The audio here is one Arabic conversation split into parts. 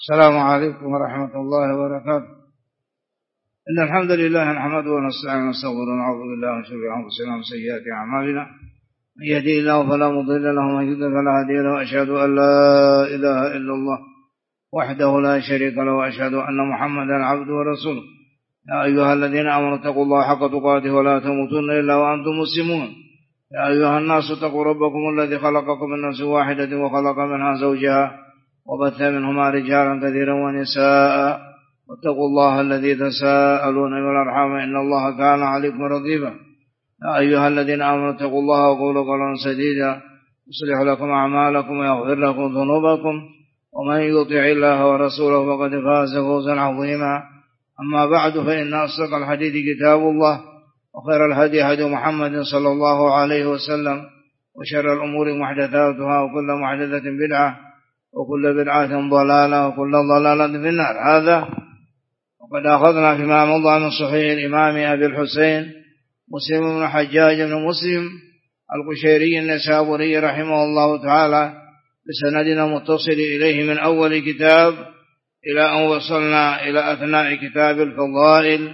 السلام عليكم ورحمة الله وبركاته. إن الحمد لله نحمده ونستعينه ونستغفره ونعوذ بالله من شرور أنفسنا ومن سيئات أعمالنا، من يهده الله فلا مضل له ومن يضلل فلا هادي له، وأشهد أن لا إله إلا الله وحده لا شريك له، وأشهد أن محمدا عبده ورسوله. يا أيها الذين آمنوا اتقوا الله حق تقاته ولا تموتن إلا وأنتم مسلمون. يا أيها الناس اتقوا ربكم الذي خلقكم من نفس واحدة وخلق منها زوجها وبث منهما رجالا كثيرا ونساء، واتقوا الله الذي تساءلون بالأرحام إن الله كان عليكم رقيبا. يا أيها الذين آمنوا اتقوا الله وقولوا قولا سديدا يصلح لكم أعمالكم ويغفر لكم ذنوبكم، ومن يطع الله ورسوله فقد فاز فوزا عظيما. أما بعد، فإن أصدق الحديث كتاب الله، وخير الهدي هدي محمد صلى الله عليه وسلم، وشر الأمور محدثاتها، وكل محدثة بدعة، وكل بدعة ضلالة، وكل ضلالة في النار. هذا وقد أخذنا فيما مضى من صحيح الإمام أبي الحسين مسلم بن حجاج بن مسلم القشيري النسابوري رحمه الله تعالى بسندنا متصل إليه من أول كتاب إلى أن وصلنا إلى أثناء كتاب الفضائل.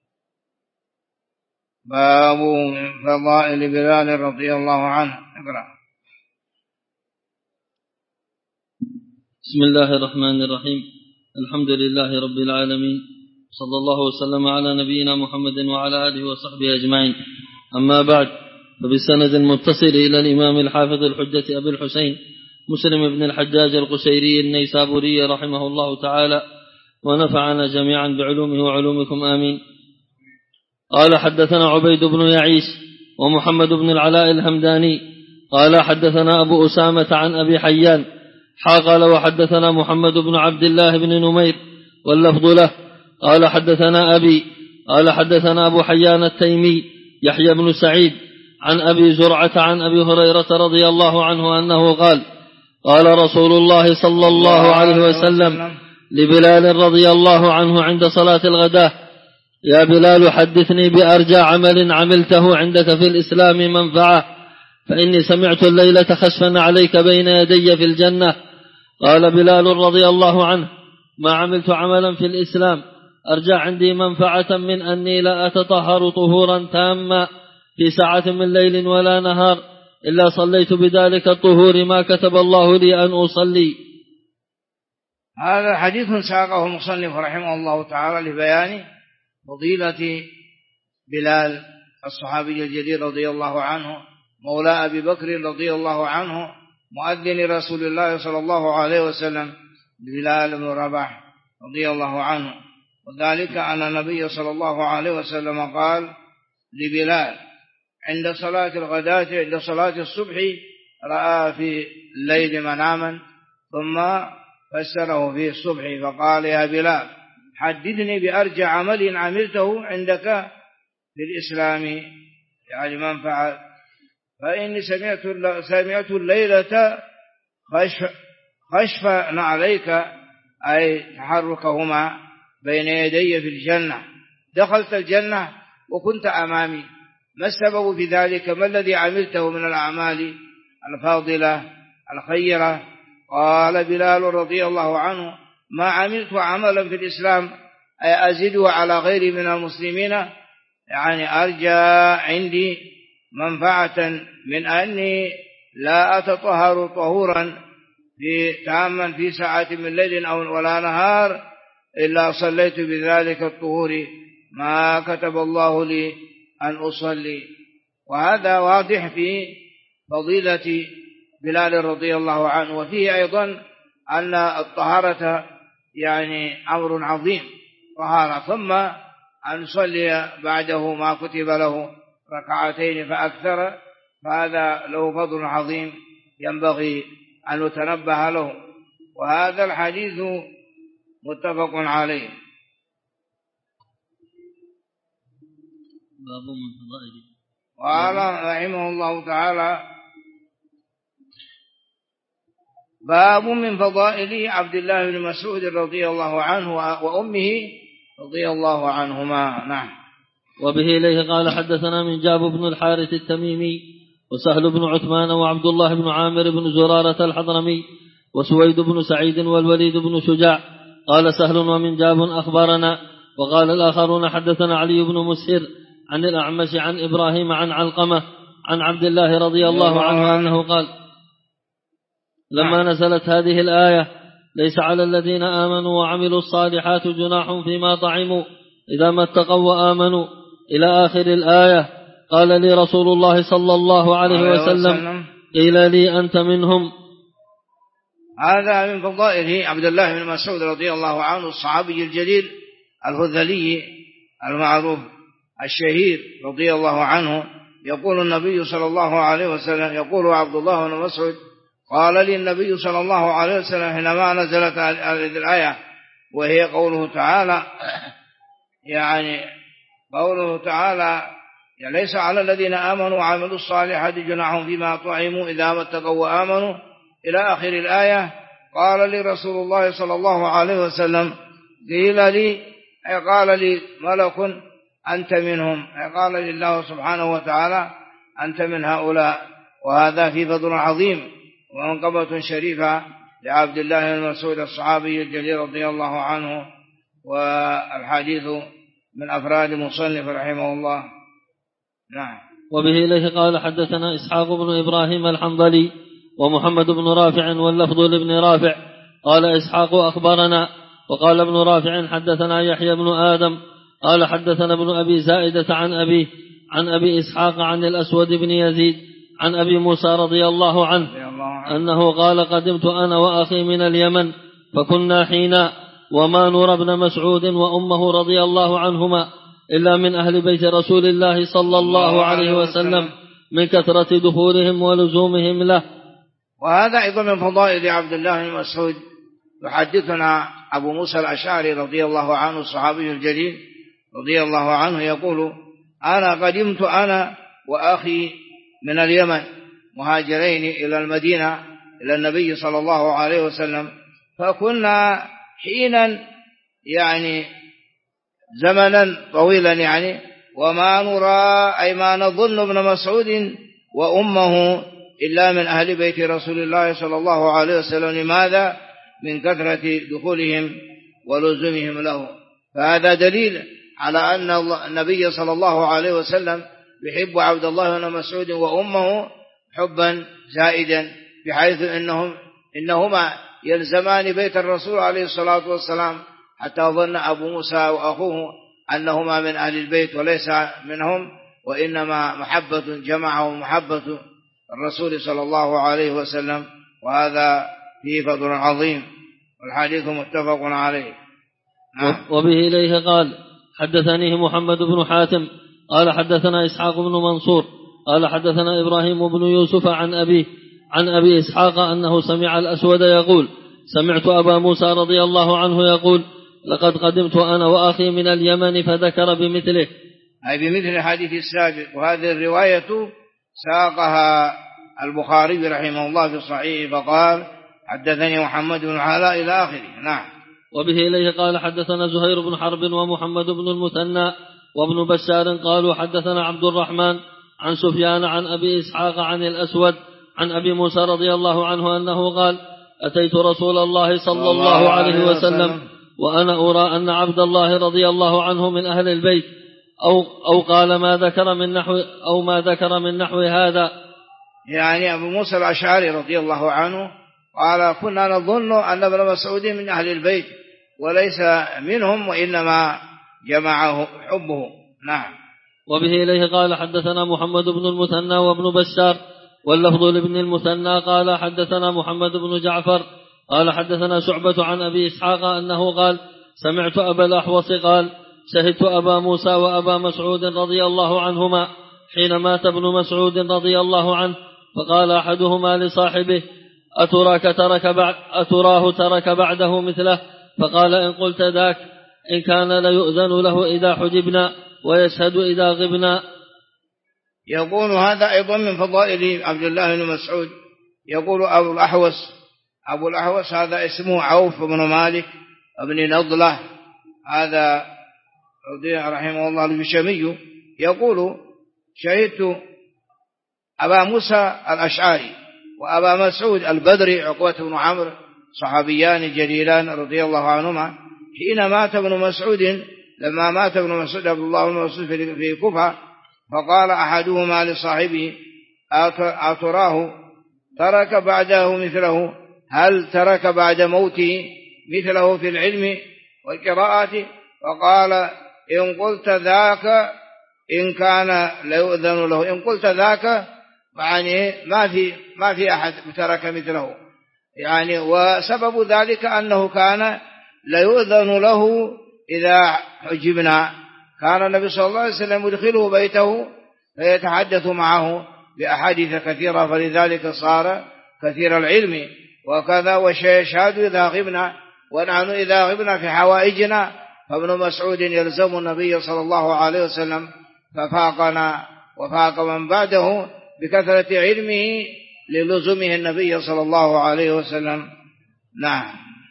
باب فضائل بلال رضي الله عنه. اقرأ. بسم الله الرحمن الرحيم. الحمد لله رب العالمين، صلى الله وسلم على نبينا محمد وعلى آله وصحبه أجمعين. أما بعد، فبالسند المتصل إلى الإمام الحافظ الحجة أبي الحسين مسلم بن الحجاج القشيري النيسابوري رحمه الله تعالى، ونفعنا جميعا بعلومه وعلومكم آمين. قال: حدثنا عبيد بن يعيش ومحمد بن العلاء الهمداني قال: حدثنا أبو أسامة عن أبي حيان قال: وحدثنا محمد بن عبد الله بن نمير واللفظ له قال: حدثنا أبي قال: حدثنا أبو حيان التيمي يحيى بن سعيد عن أبي زرعة عن أبي هريرة رضي الله عنه أنه قال: قال رسول الله صلى الله عليه وسلم لبلال رضي الله عنه عند صلاة الغداة: يا بلال، حدثني بأرجى عمل عملته عندك في الإسلام منفعة، فإني سمعت الليلة خسفا عليك بين يدي في الجنة. قال بلال رضي الله عنه: ما عملت عملا في الإسلام أرجى عندي منفعة من أني لا أتطهر طهورا تاما في ساعة من ليل ولا نهار إلا صليت بذلك الطهور ما كتب الله لي أن أصلي. هذا حديث ساقه المصنف رحمه الله تعالى لبيان فضيلة بلال الصحابي الجليل رضي الله عنه، مولى أبي بكر رضي الله عنه، مؤذن رسول الله صلى الله عليه وسلم، بلال بن رباح رضي الله عنه. وذلك أن النبي صلى الله عليه وسلم قال لبلال عند صلاة الغداة، عند صلاة الصبح، رأى في الليل مناما ثم فسره في الصبح فقال: يا بلال، حدثني بأرجى عمل عملته عندك في الإسلام، يعني منفعة، فإني سمعت الليلة خشفا عليك، أي تحركهما بين يدي في الجنة. دخلت الجنة وكنت أمامي، ما السبب في ذلك؟ ما الذي عملته من الأعمال الفاضلة الخيرة؟ قال بلال رضي الله عنه: ما عملت عملا في الإسلام أي أزيده على غيري من المسلمين، يعني أرجى عندي منفعة من أني لا أتطهر طهورا تاما في ساعة من ليل أو ولا نهار إلا صليت بذلك الطهور ما كتب الله لي أن أصلي. وهذا واضح في فضيلة بلال رضي الله عنه. وفيه أيضا أن الطهارة يعني أمر عظيم، طهارة، ثم أن يصلي بعده ما كتب له ركعتين فأكثر، فهذا له فضل عظيم ينبغي أن نتنبه له. وهذا الحديث متفق عليه. وقال رحمه الله تعالى: باب من فضائل عبد الله بن مسعود رضي الله عنه وأمه رضي الله عنهما. نعم. وبه إليه قال: حدثنا من جاب بن الحارث التميمي وسهل بن عثمان وعبد الله بن عامر بن زرارة الحضرمي وسويد بن سعيد والوليد بن شجاع قال سهل ومنجاب أخبرنا. وقال الآخرون حدثنا علي بن مسهر عن الأعمش عن إبراهيم عن علقمة عن عبد الله رضي الله عنه أنه قال لما نزلت هذه الآية ليس على الذين آمنوا وعملوا الصالحات جناح فيما طعموا إذا ما اتقوا وآمنوا إلى آخر الآية قال لي رسول الله صلى الله عليه وسلم قيل لي أنت منهم. هذا من فضائله عبد الله بن مسعود رضي الله عنه الصحابي الجليل الهذلي المعروف الشهير رضي الله عنه. يقول النبي صلى الله عليه وسلم يقول عبد الله بن مسعود قال لي النبي صلى الله عليه وسلم حينما نزلت هذه الآية وهي قوله تعالى يعني قوله تعالى ليس على الذين آمنوا وعملوا الصالحات جناح فيما طعموا إذا ما اتقوا وآمنوا إلى آخر الآية. قال لي رسول الله صلى الله عليه وسلم قيل لي قال لي ملك أنت منهم قال لي الله سبحانه وتعالى أنت من هؤلاء. وهذا في فضل عظيم ومنقبة شريفة لعبد الله بن مسعود الصحابي الجليل رضي الله عنه. والحديث من أفراد مصنف رحمه الله. نعم. وبه إليه قال حدثنا إسحاق بن إبراهيم الحنظلي ومحمد بن رافع واللفظ لابن رافع قال إسحاق أخبرنا. وقال ابن رافع حدثنا يحيى بن آدم قال حدثنا ابن أبي زائدة عن أبي إسحاق عن الأسود بن يزيد عن أبي موسى رضي الله عنه أنه قال قدمت أنا وأخي من اليمن فكنا حينا وما نرى ابن مسعود وأمه رضي الله عنهما إلا من أهل بيت رسول الله صلى الله عليه وسلم من كثرة دخولهم ولزومهم له. وهذا أيضا من فضائل عبد الله بن مسعود. يحدثنا أبو موسى الأشعري رضي الله عنه الصحابي الجليل رضي الله عنه يقول أنا قدمت أنا وأخي من اليمن مهاجرين إلى المدينة إلى النبي صلى الله عليه وسلم فكنا حينا يعني زمنا طويلا يعني وما نرى أي ما نظن ابن مسعود وأمه إلا من أهل بيت رسول الله صلى الله عليه وسلم. لماذا؟ من كثرة دخولهم ولزومهم له. فهذا دليل على أن النبي صلى الله عليه وسلم يحب عبد الله بن مسعود وأمه حبا زائدا بحيث إنهما يلزمان بيت الرسول عليه الصلاة والسلام حتى ظن أبو موسى وأخوه أنهما من أهل البيت وليس منهم وإنما محبة جمعهم محبة الرسول صلى الله عليه وسلم. وهذا فيه فضل عظيم والحديث متفق عليه. وبه إليه قال حدثنيه محمد بن حاتم قال حدثنا إسحاق بن منصور قال حدثنا إبراهيم بن يوسف عن أبي إسحاق أنه سمع الأسود يقول سمعت أبا موسى رضي الله عنه يقول لقد قدمت أنا وأخي من اليمن فذكر بمثله أي بمثل الحديث السابق. وهذه الرواية ساقها البخاري رحمه الله في الصحيح فقال حدثني محمد بن علاء إلى آخره. نعم. وبه إليه قال حدثنا زهير بن حرب ومحمد بن المثنى وابن بشار قالوا حدثنا عبد الرحمن عن سفيان عن أبي إسحاق عن الأسود عن أبي موسى رضي الله عنه أنه قال أتيت رسول الله صلى الله عليه وسلم وأنا أرى أن عبد الله رضي الله عنه من أهل البيت أو قال ما ذكر من نحو هذا. يعني أبو موسى الأشعري رضي الله عنه قال كنا نظن أن ابن مسعود من أهل البيت وليس منهم وإنما جمعه حبه. نعم. وبه إليه قال حدثنا محمد بن المثنى وابن بشار واللفظ لابن المثنى قال حدثنا محمد بن جعفر قال حدثنا شعبة عن أبي إسحاق أنه قال سمعت أبا الأحوص قال شهدت أبا موسى وأبا مسعود رضي الله عنهما حين مات ابن مسعود رضي الله عنه فقال أحدهما لصاحبه أتراه ترك بعده مثله فقال إن قلت ذاك إن كان ليؤذن له إذا حجبنا ويشهد إذا غبنا. يقول هذا أيضا من فضائل عبد الله بن مسعود. يقول أبو الأحوص هذا اسمه عوف بن مالك بن نضلة هذا رحمه الله البشمي يقول شهدت أبا موسى الأشعري وأبا مسعود البدري عقبة بن عمرو صحابيان جليلان رضي الله عنهما حين مات ابن مسعود، لما مات ابن مسعود عبد الله بن مسعود في كوفة، فقال أحدهما لصاحبه أتراه ترك بعده مثله؟ هل ترك بعد موته مثله في العلم والقراءة؟ فقال إن قلت ذاك إن كان ليؤذن له، إن قلت ذاك يعني ما في أحد ترك مثله يعني. وسبب ذلك أنه كان ليؤذن له إذا حجبنا، كان النبي صلى الله عليه وسلم يدخله بيته فيتحدث معه بأحاديث كثيرة، فلذلك صار كثير العلم. وكذا ويشهد إذا غبنا، ونحن إذا غبنا في حوائجنا فابن مسعود يلزم النبي صلى الله عليه وسلم، ففاقنا وفاق من بعده بكثرة علمه للزمه النبي صلى الله عليه وسلم. نعم.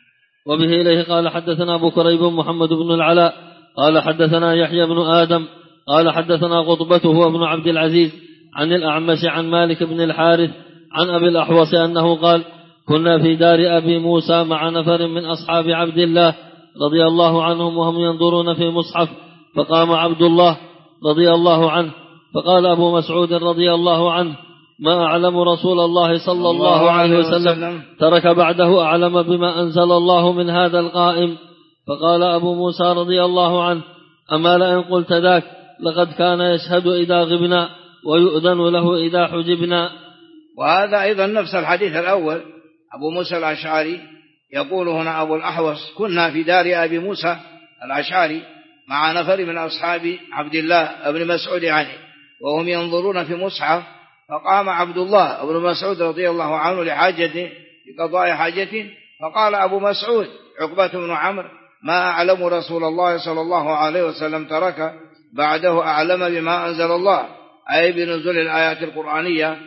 وبه إليه قال حدثنا أبو كريب محمد بن العلاء قال حدثنا يحيى بن آدم قال حدثنا قطبة هو ابن عبد العزيز عن الأعمش عن مالك بن الحارث عن أبي الأحوص أنه قال كنا في دار أبي موسى مع نفر من أصحاب عبد الله رضي الله عنهم وهم ينظرون في مصحف، فقام عبد الله رضي الله عنه فقال أبو مسعود رضي الله عنه ما أعلم رسول الله صلى الله عليه وسلم ترك بعده أعلم بما أنزل الله من هذا القائم. فقال أبو موسى رضي الله عنه أما لئن قلت ذاك لقد كان يشهد إذا غبنا ويؤذن له إذا حجبنا. وهذا أيضا نفس الحديث الأول. أبو موسى الأشعري يقول هنا أبو الأحوص كنا في دار أبي موسى الأشعري مع نفر من أصحاب عبد الله ابن مسعود يعني، وهم ينظرون في مصحف، فقام عبد الله ابن مسعود رضي الله عنه لحاجته لقضاء حاجته، فقال أبو مسعود عقبة بن عمرو ما أعلم رسول الله صلى الله عليه وسلم ترك بعده أعلم بما أنزل الله، أي بنزول الآيات القرآنية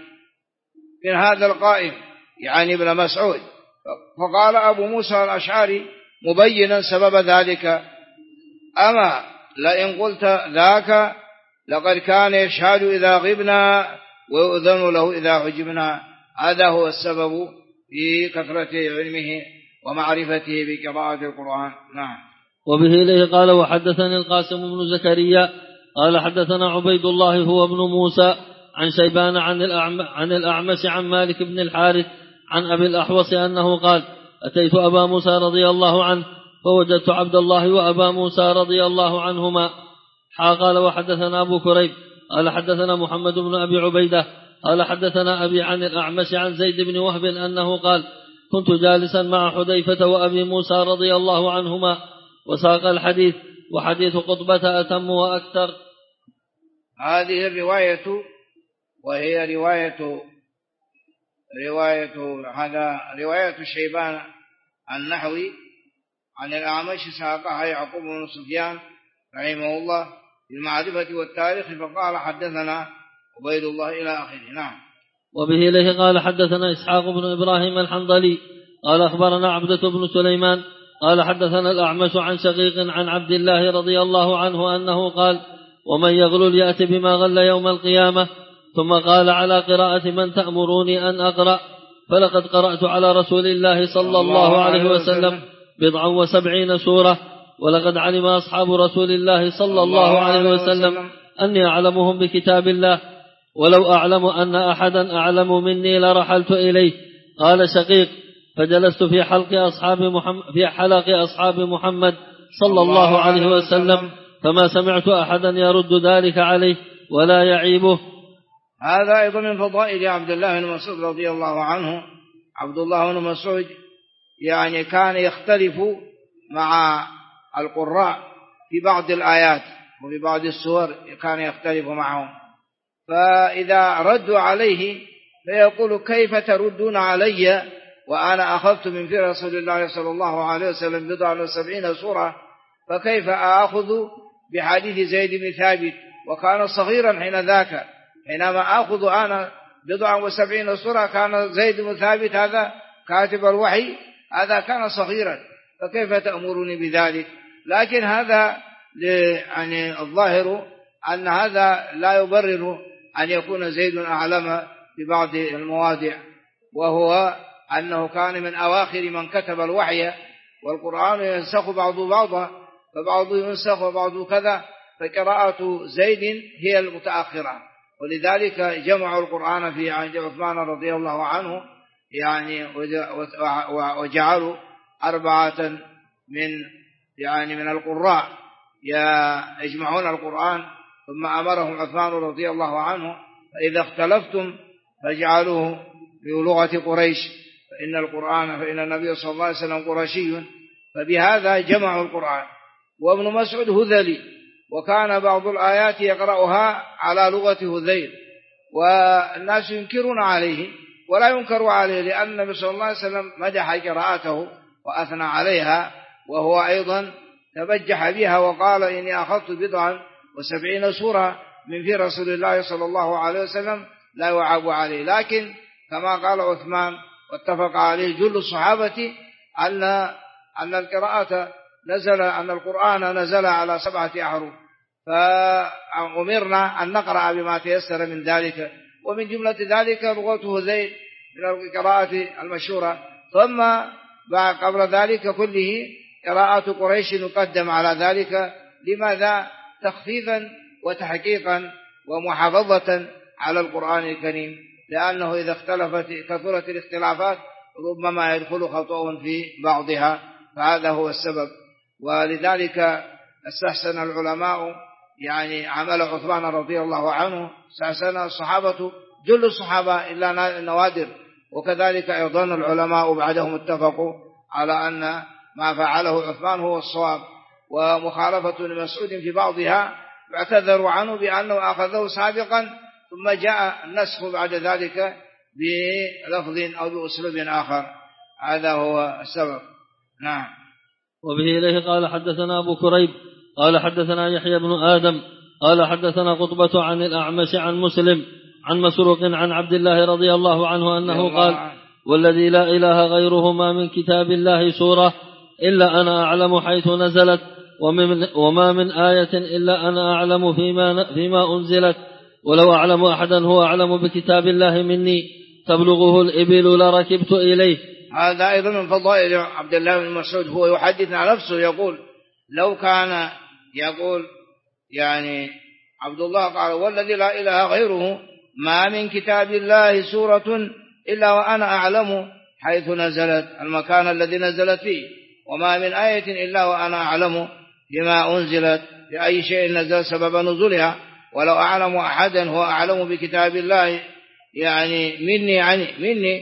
من هذا القائم يعني ابن مسعود. فقال أبو موسى الأشعري مبينا سبب ذلك أما لئن قلت ذاك لقد كان يشهد إذا غبنا ويؤذن له إذا حجبنا. هذا هو السبب في كثرة علمه ومعرفته بقراءة القرآن. نعم. وبه إليه قال وحدثني القاسم بن زكريا قال حدثنا عبيد الله هو ابن موسى عن شيبان عن الأعمش عن مالك بن الحارث عن أبي الأحوص أنه قال أتيت أبا موسى رضي الله عنه فوجدت عبد الله وأبا موسى رضي الله عنهما. قال وحدثنا أبو كريب قال حدثنا محمد بن أبي عبيدة قال حدثنا أبي عن الأعمش عن زيد بن وهب أنه قال كنت جالسا مع حذيفة وأبي موسى رضي الله عنهما وساق الحديث وحديث قطبة أتم وأكثر. هذه الرواية وهي رواية شيبان النحوي عن الأعمش ساقها يعقوب بن سفيان رحمه الله في المعرفة والتاريخ، فقال حدثنا عبيد الله إلى آخره. نعم. وبه إليه قال حدثنا إسحاق بن إبراهيم الحنظلي قال أخبرنا عبدة بن سليمان قال حدثنا الأعمش عن شقيق عن عبد الله رضي الله عنه أنه قال ومن يغلل يأتي بما غل يوم القيامة. ثم قال على قراءة من تأمروني أن أقرأ فلقد قرأت على رسول الله صلى الله عليه وسلم 79 سورة، ولقد علم أصحاب رسول الله صلى الله عليه وسلم أني أعلمهم بكتاب الله، ولو أعلم أن أحدا أعلم مني لرحلت إليه. قال شقيق فجلست في حلق أصحاب محمد صلى الله عليه وسلم فما سمعت أحدا يرد ذلك عليه ولا يعيبه. هذا أيضا من فضائل عبد الله بن مسعود رضي الله عنه. عبد الله بن مسعود يعني كان يختلف مع القراء في بعض الآيات وفي بعض السور، كان يختلف معهم، فإذا ردوا عليه فيقول كيف تردون علي وأنا أخذت من في رسول الله صلى الله عليه وسلم 79 سورة، فكيف أخذ بحديث زيد بن ثابت وكان صغيرا حين ذاك، حينما أخذ أنا 79 سورة كان زيد بن ثابت هذا كاتب الوحي هذا كان صغيرا، فكيف تأمرني بذلك؟ لكن هذا يعني الظاهر أن هذا لا يبرر أن يكون زيد أعلم في بعض المواضع، وهو أنه كان من أواخر من كتب الوحي، والقرآن ينسخ بعضه بعضا، فبعضه ينسخ وبعضه كذا، فقراءة زيد هي المتأخرة، ولذلك جمعوا القرآن في عهد عثمان رضي الله عنه يعني، وجعلوا 4 من القراء يجمعون القرآن، ثم أمرهم عثمان رضي الله عنه فإذا اختلفتم فاجعلوه بلغة قريش، فإن النبي صلى الله عليه وسلم قرشي، فبهذا جمعوا القرآن. وابن مسعود هذلي، وكان بعض الآيات يقرأها على لغة هذيل، والناس ينكرون عليه ولا ينكر عليه، لأن النبي صلى الله عليه وسلم مدح قراءته وأثنى عليها، وهو أيضا تبجح بها وقال إني أخذت 70 سورة من في رسول الله صلى الله عليه وسلم لا يعاب عليه. لكن كما قال عثمان واتفق عليه جل الصحابة أن القرآن نزل على 7 أحرف، فأمرنا أن نقرأ بما تيسر من ذلك، ومن جملة ذلك لغته ذيل من القراءة المشهورة. ثم قبل ذلك كله قراءة قريش نقدم على ذلك، لماذا؟ تخفيفا وتحقيقا ومحافظة على القرآن الكريم، لأنه إذا كثرت الاختلافات ربما يدخل خطأ في بعضها، فهذا هو السبب. ولذلك استحسن العلماء يعني عمل عثمان رضي الله عنه، استحسن الصحابة جل الصحابة إلا نوادر، وكذلك أيضا العلماء بعدهم اتفقوا على أن ما فعله عثمان هو الصواب، ومخالفة لمسعود في بعضها اعتذروا عنه بأنه أخذه سابقا ثم جاء النسخ بعد ذلك بلفظ أو بأسلوب آخر، هذا هو السبب. نعم. وبه إليه قال حدثنا أبو كريب قال حدثنا يحيى بن آدم قال حدثنا قطبة عن الأعمش عن مسلم عن مسروق عن عبد الله رضي الله عنه أنه قال والذي لا إله غيره ما من كتاب الله سورة إلا أنا أعلم حيث نزلت، وما من آية إلا أنا أعلم فيما أنزلت، ولو أعلم أحدا هو أعلم بكتاب الله مني تبلغه الإبل لركبت إليه. هذا أيضا من فضائل عبد الله بن مسعود، هو يحدث عن نفسه يقول لو كان يقول يعني عبد الله قال والذي لا إله غيره ما من كتاب الله سورة إلا وأنا أعلم حيث نزلت المكان الذي نزلت فيه، وما من آية إلا وأنا أعلم بما أنزلت بأي شيء نزل سبب نزولها، ولو أعلم أحدا هو أعلم بكتاب الله يعني مني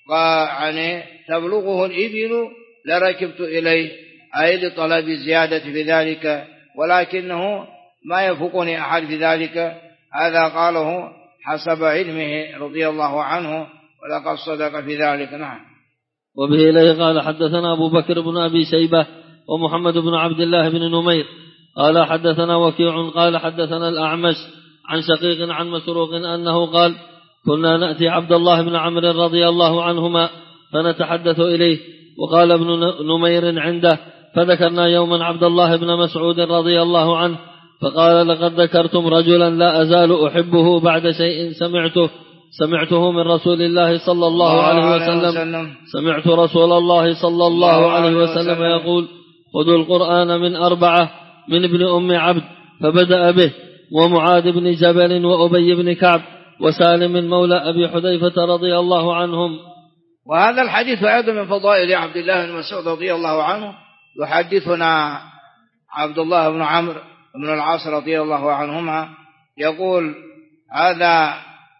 تبلغه الإبل لركبت إليه، أي لطلب الزيادة في ذلك، ولكنه ما يفوقني أحد في ذلك، هذا قاله حسب علمه رضي الله عنه، ولقد صدق في ذلك. نعم. وبه إليه قال حدثنا أبو بكر بن أبي شيبة ومحمد بن عبد الله بن نمير قال حدثنا وكيع قال حدثنا الأعمش عن شقيق عن مسروق أنه قال كنا نأتي عبد الله بن عمرو رضي الله عنهما فنتحدث إليه، وقال ابن نمير عنده، فذكرنا يوما عبد الله بن مسعود رضي الله عنه فقال لقد ذكرتم رجلا لا أزال أحبه بعد شيء سمعته من رسول الله صلى الله عليه وسلم. سمعت رسول الله صلى الله عليه وسلم يقول خذوا القرآن من 4 من ابن أم عبد، فبدأ به ومعاذ بن جبل وأبي بن كعب وسالم مولى أبي حذيفة رضي الله عنهم. وهذا الحديث أيضا من فضائل عبد الله بن مسعود رضي الله عنه. يحدثنا عبد الله بن عمرو بن العاص رضي الله عنهما يقول هذا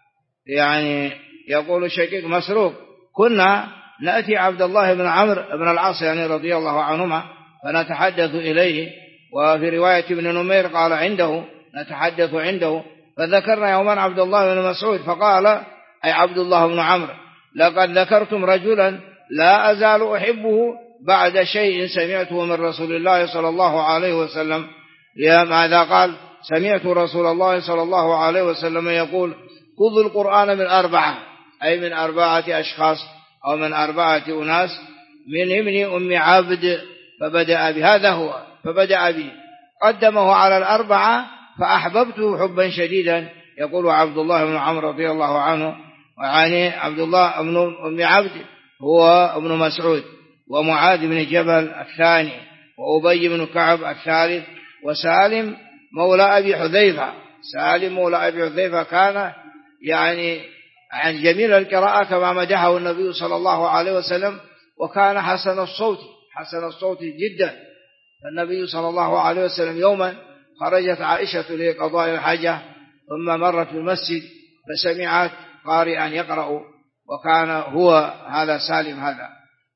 يعني يقول شقيق مسروق كنا نأتي عبد الله بن عمرو بن العاص يعني رضي الله عنهما فنتحدث إليه، وفي رواية ابن نمير قال عنده نتحدث عنده، فذكرنا يوما عبد الله بن مسعود فقال أي عبد الله بن عمرو لقد ذكرتم رجلا لا أزال أحبه بعد شيء سمعته من رسول الله صلى الله عليه وسلم. ماذا قال؟ سمعت رسول الله صلى الله عليه وسلم يقول خذوا القرآن من 4 أي من 4 أشخاص أو من 4 أناس من ابن أم عبد فبدأ به، هذا هو فبدأ به قدمه على 4 فأحببته حبا شديدا. يقول عبد الله بن عمرو رضي الله عنه وعني عبد الله بن أم عبد هو ابن مسعود، ومعاذ بن جبل الثاني، وأبي بن كعب الثالث، وسالم مولى أبي حذيفة. سالم مولى أبي حذيفة كان يعني عن جميل القراءة كما مدحه النبي صلى الله عليه وسلم، وكان حسن الصوت جدا. النبي صلى الله عليه وسلم يوما خرجت عائشة لقضاء الحاجة، ثم مرت في المسجد فسمعت قارئا يقرأ، وكان هو هذا سالم هذا،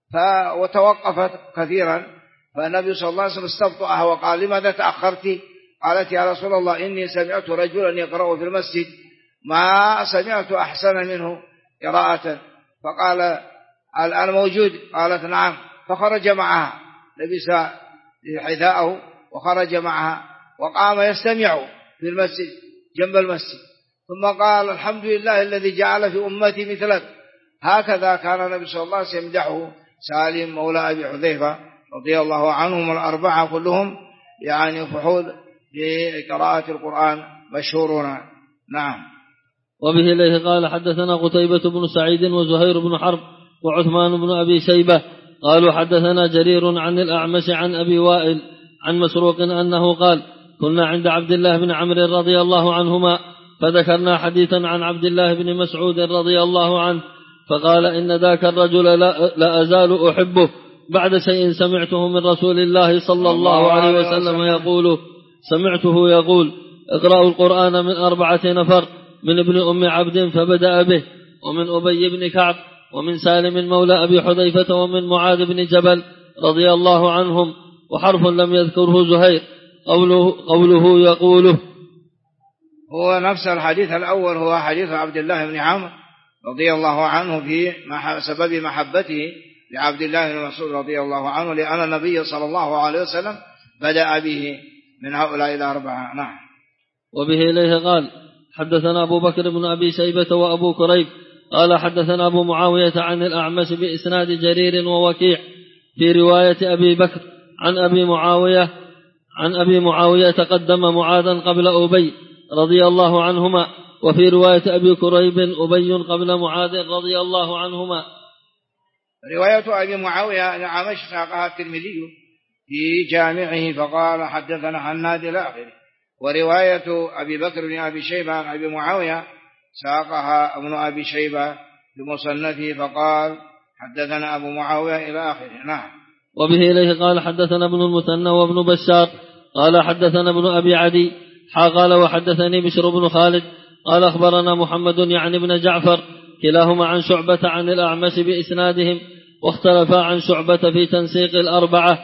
وتوقفت كثيرا، فالنبي صلى الله عليه وسلم استبطأها وقال: لماذا تأخرت؟ قالت: يا رسول الله إني سمعت رجلا يقرأ في المسجد ما سمعت أحسن منه قراءة، فقال: الآن موجود؟ قالت: نعم. فخرج معها، لبس حذاءه وخرج معها وقام يستمع في المسجد جنب المسجد، ثم قال: الحمد لله الذي جعل في أمتي مثلك. هكذا كان النبي صلى الله عليه وسلم يمدحه سالم مولى أبي حذيفة رضي الله عنهم الأربعة كلهم، يعني فحول بقراءة القرآن مشهورون. نعم. وبه إليه قال حدثنا قتيبة بن سعيد وزهير بن حرب وعثمان بن أبي شيبة قالوا حدثنا جرير عن الأعمش عن أبي وائل عن مسروق أنه قال: كنا عند عبد الله بن عمرو رضي الله عنهما فذكرنا حديثا عن عبد الله بن مسعود رضي الله عنه، فقال: إن ذاك الرجل لا أزال أحبه بعد شيء سمعته من رسول الله صلى الله عليه وسلم يقول: سمعته يقول: اقرأوا القرآن من 4 نفر، من ابن أم عبد فبدأ به، ومن أبي بن كعب، ومن سالم مولى أبي حذيفة، ومن معاذ بن جبل رضي الله عنهم، وحرف لم يذكره زهير قوله يقوله. هو نفس الحديث الأول، هو حديث عبد الله بن عمرو رضي الله عنه في سبب محبته لعبد الله بن مسعود رضي الله عنه، لأن النبي صلى الله عليه وسلم بدأ به من هؤلاء الأربعة. نعم. وبه إليه قال حدثنا أبو بكر بن أبي شيبة وأبو كريب قال حدثنا أبو معاوية عن الأعمش بإسناد جرير ووكيع في رواية أبي بكر عن أبي معاوية تقدم معاذا قبل أبي رضي الله عنهما، وفي رواية أبي كريب أبي قبل معاذ رضي الله عنهما. رواية أبي معاوية الأعمش ساقها الترمذي في جامعه فقال حدثنا حناد إلى آخره، ورواية أبي بكر بن أبي شيبة عن أبي معاوية ساقها ابن أبي شيبة بمصنفه فقال حدثنا أبو معاوية إلى آخره. نعم. وبه إليه قال حدثنا ابن المثنى وابن بشار قال حدثنا ابن أبي عدي قال وحدثني بشر بن خالد قال أخبرنا محمد يعني بن جعفر كلاهما عن شعبة عن الأعمش بإسنادهم، واختلفا عن شعبة في تنسيق الأربعة.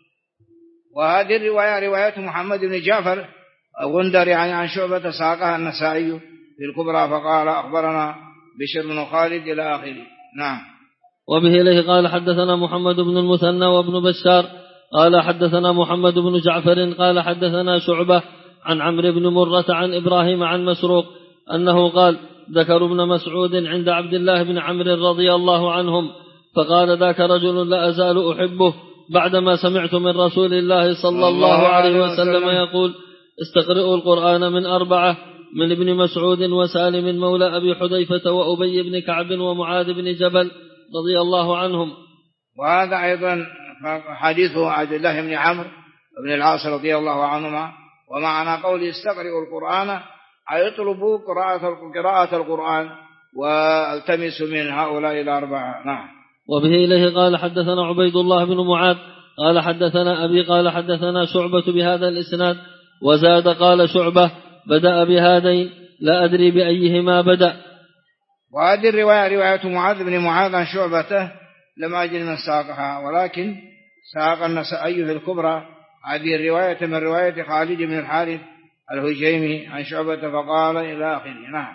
وهذه الرواية رواية محمد بن جعفر غندر يعني عن شعبة ساقها النسائي في الكبرى فقال أخبرنا بشر بن خالد إلى آخره. نعم. وبه إليه قال حدثنا محمد بن المثنى وابن بشار قال حدثنا محمد بن جعفر قال حدثنا شعبة عن عمرو بن مرة عن إبراهيم عن مسروق أنه قال: ذكر ابن مسعود عند عبد الله بن عمرو رضي الله عنهم، فقال: ذاك رجل لا أزال أحبه بعدما سمعت من رسول الله صلى الله عليه وسلم يقول: استقرئوا القرآن من 4، من ابن مسعود وسالم مولى أبي حذيفة وأبي بن كعب ومعاذ بن جبل رضي الله عنهم. وهذا أيضا حديث عبد الله بن عمرو بن العاص رضي الله عنهما، ومعنى قوله استقرئوا القرآن أي اطلبوا قراءة القرآن والتمسوا من هؤلاء الأربعة. نعم. وبه إليه قال حدثنا عبيد الله بن معاذ قال حدثنا أبي قال حدثنا شعبة بهذا الإسناد، وزاد قال شعبة: بدأ بهذين لا أدري بأيهما بدأ. وهذه الرواية رواية معاذ بن معاذ عن شعبته لم أجد من ساقها، ولكن ساق النسائي في الكبرى هذه الرواية من رواية خالد بن الحارث الهجيمي عن شعبة فقال إلى آخره. نعم.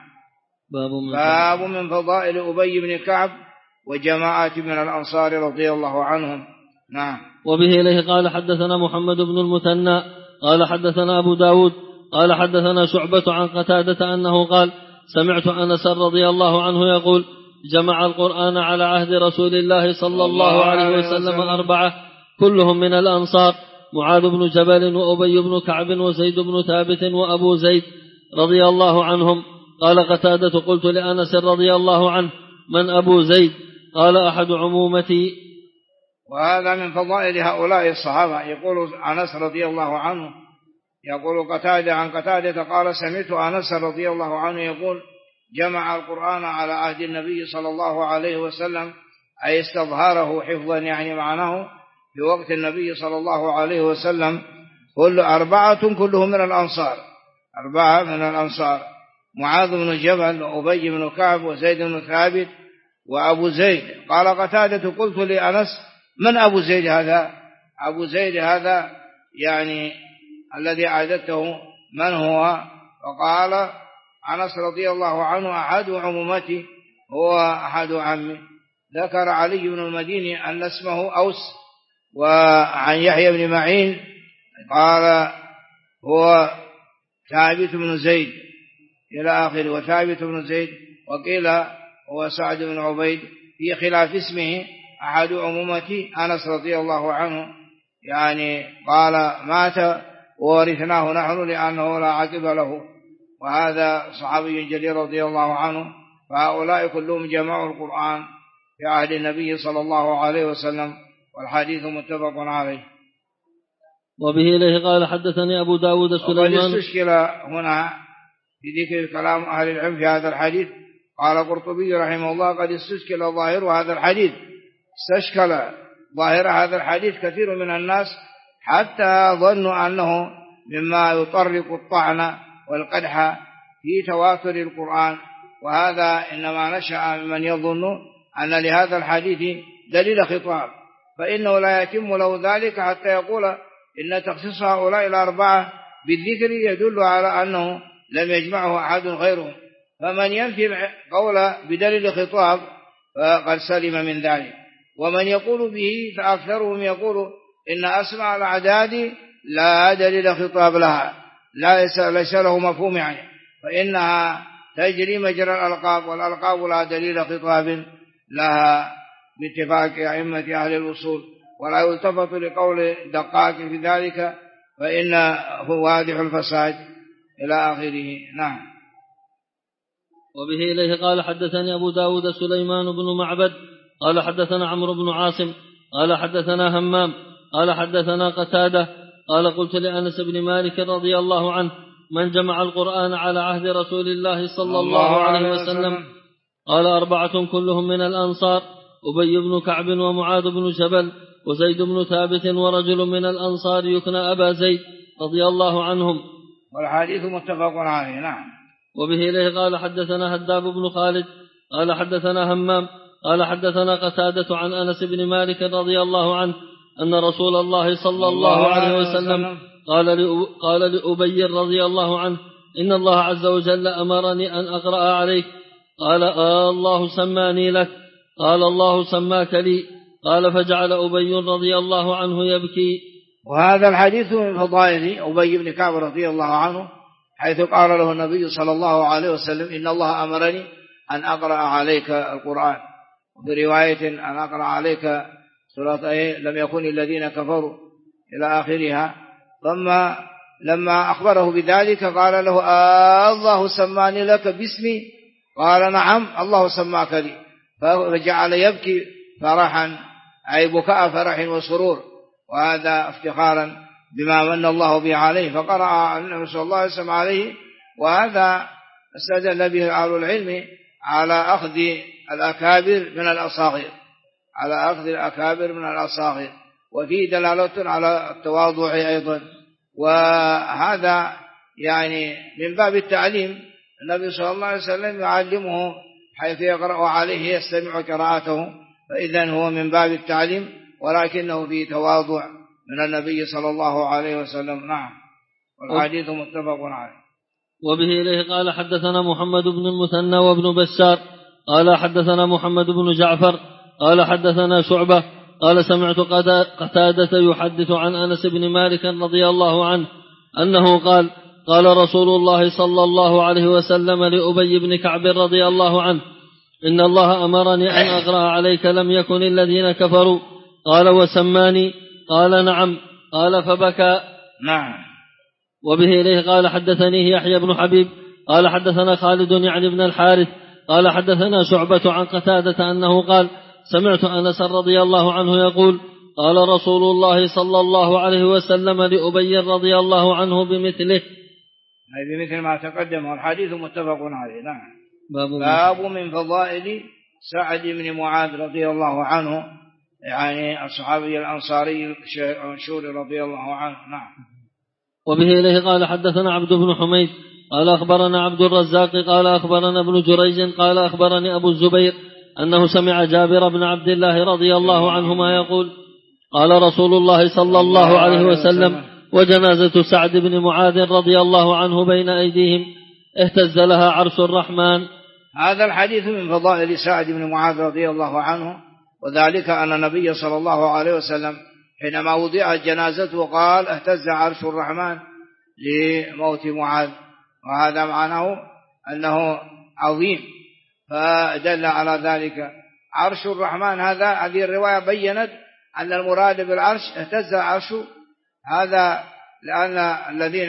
باب من فضائل أبي بن كعب وجماعة من الأنصار رضي الله عنهم. نعم. وبه إليه قال حدثنا محمد بن المثنى قال حدثنا أبو داود قال حدثنا شعبة عن قتادة أنه قال: سمعت أنس رضي الله عنه يقول: جمع القرآن على عهد رسول الله صلى الله عليه وسلم 4 كلهم من الأنصار: معاذ بن جبل وأبي بن كعب وزيد بن ثابت وأبو زيد رضي الله عنهم. قال قتادة: قلت لأنس رضي الله عنه: من أبو زيد؟ قال أحد عمومتي. وهذا من فضائل هؤلاء الصحابة. يقول أنس رضي الله عنه، يقول قتادة عن قتادة قال سمعت أنس رضي الله عنه يقول جمع القرآن على عهد النبي صلى الله عليه وسلم، أي استظهره حفظا، يعني معناه في وقت النبي صلى الله عليه وسلم كل 4 كلهم من الأنصار، 4 من الأنصار، معاذ بن جبل وأبي بن كعب وزيد بن ثابت وأبو زيد. قال قتادة قلت لأنس من أبو زيد هذا؟ أبو زيد هذا يعني الذي عادته من هو؟ فقال أنس رضي الله عنه أحد عمومتي، هو أحد عمي. ذكر علي بن المديني أن اسمه أوس. وعن يحيى بن معين قال هو ثابت بن زيد إلى آخره، وثابت بن زيد، وقيل هو سعد بن عبيد، في خلاف اسمه أحد عمومتي أنس رضي الله عنه، يعني قال مات وورثناه نحن لأنه لا عقب له، وهذا صحابي جليل رضي الله عنه. فهؤلاء كلهم جمعوا القرآن في عهد النبي صلى الله عليه وسلم، والحديث متفق عليه. وبه إليه قال حدثني أبو داود سليمان. وقد استشكل هنا في ذكر كلام أهل العلم في هذا الحديث. قال قرطبي رحمه الله قد استشكل ظاهر هذا الحديث، استشكل ظاهر هذا الحديث كثير من الناس حتى ظنوا أنه مما يطرق الطعن والقدح في تواتر القرآن، وهذا إنما نشأ ممن يظن أن لهذا الحديث دليل خطاب، فإنه لا يتم له ذلك حتى يقول إن تخصيص هؤلاء 4 بالذكر يدل على أنه لم يجمعه أحد غيرهم. فمن ينفي القول بدليل خطاب فقد سلم من ذلك. ومن يقول به فأكثرهم يقول إن أسماء الأعداد لا دليل خطاب لها، ليس له مفهوم، يعني فإنها تجري مجرى الألقاب، والألقاب لا دليل خطاب لها باتفاق أئمة أهل الأصول، ولا يلتفت لقول دقائق في ذلك فإنه واضح الفساد إلى آخره. نعم. وبه إليه قال حدثني أبو داود سليمان بن معبد قال حدثنا عمرو بن عاصم قال حدثنا همام قال حدثنا قتادة قال قلت لأنس بن مالك رضي الله عنه من جمع القرآن على عهد رسول الله صلى الله عليه وسلم؟ قال 4 كلهم من الأنصار، أبي بن كعب ومعاذ بن جبل وزيد بن ثابت ورجل من الأنصار يكنى أبا زيد رضي الله عنهم. والحديث متفق عليه. نعم. وبه إليه قال حدثنا هداب بن خالد قال حدثنا همام قال حدثنا قتادة عن أنس بن مالك رضي الله عنه أن رسول الله صلى الله عليه وسلم قال لأبي رضي الله عنه إن الله عز وجل أمرني أن أقرأ عليك. قال الله سماني لك. قال الله سماك لي. قال فجعل أبي رضي الله عنه يبكي. وهذا الحديث من فضائل أبي بن كعب رضي الله عنه، حيث قال له النبي صلى الله عليه وسلم إن الله أمرني أن أقرأ عليك القرآن، برواية أن أقرأ عليك سورة لم يكن الذين كفروا إلى آخرها. ثم لما أخبره بذلك قال له الله سماني لك باسمي؟ قال نعم الله سماك لي. فجعل يبكي فرحا، أي بكاء فرح وسرور، وهذا افتخارا بما من الله به عليه. فقرأ النبي صلى الله عليه وسلم عليه، وهذا استدل به أهل العلم على أخذ الأكابر من الأصاغر، على أخذ الأكابر من الأصاغر، وفيه دلالة على التواضع أيضا. وهذا يعني من باب التعليم، النبي صلى الله عليه وسلم يعلمه حيث يقرأ عليه يستمع قراءته، فإذن هو من باب التعليم، ولكنه فيه تواضع من النبي صلى الله عليه وسلم. نعم. والحديث متفق عليه. وبه إليه قال حدثنا محمد بن المثنى وابن بشار قال حدثنا محمد بن جعفر قال حدثنا شعبة قال سمعت قتادة يحدث عن أنس بن مالك رضي الله عنه أنه قال قال رسول الله صلى الله عليه وسلم لأبي بن كعب رضي الله عنه إن الله أمرني أن أقرأ عليك لم يكن الذين كفروا. قال وسماني؟ قال نعم. قال فبكى. نعم. وبه إليه قال حدثني يحيى بن حبيب قال حدثنا خالد يعني بن الحارث قال حدثنا شعبة عن قتادة أنه قال سمعت أنس رضي الله عنه يقول قال رسول الله صلى الله عليه وسلم لأبي رضي الله عنه بمثله، أي بمثل ما تقدم، والحديث متفق عليه. نعم. باب من فضائل سعد بن معاذ رضي الله عنه، يعني الصحابي الأنصاري المشهور رضي الله عنه. نعم. وبه إليه قال حدثنا عبد بن حميد قال أخبرنا عبد الرزاق قال أخبرنا ابن جريج قال أخبرني أبو الزبير أنه سمع جابر بن عبد الله رضي الله عنهما يقول قال رسول الله صلى الله عليه وسلم وجنازة سعد بن معاذ رضي الله عنه بين أيديهم اهتز لها عرش الرحمن. هذا الحديث من فضائل سعد بن معاذ رضي الله عنه، وذلك أن النبي صلى الله عليه وسلم حينما وضعت جنازته قال اهتز عرش الرحمن لموت معاذ، وهذا معناه أنه عظيم، فدل على ذلك. عرش الرحمن هذه الرواية بيّنت أن المراد بالعرش اهتز عرش، هذا لأن الذين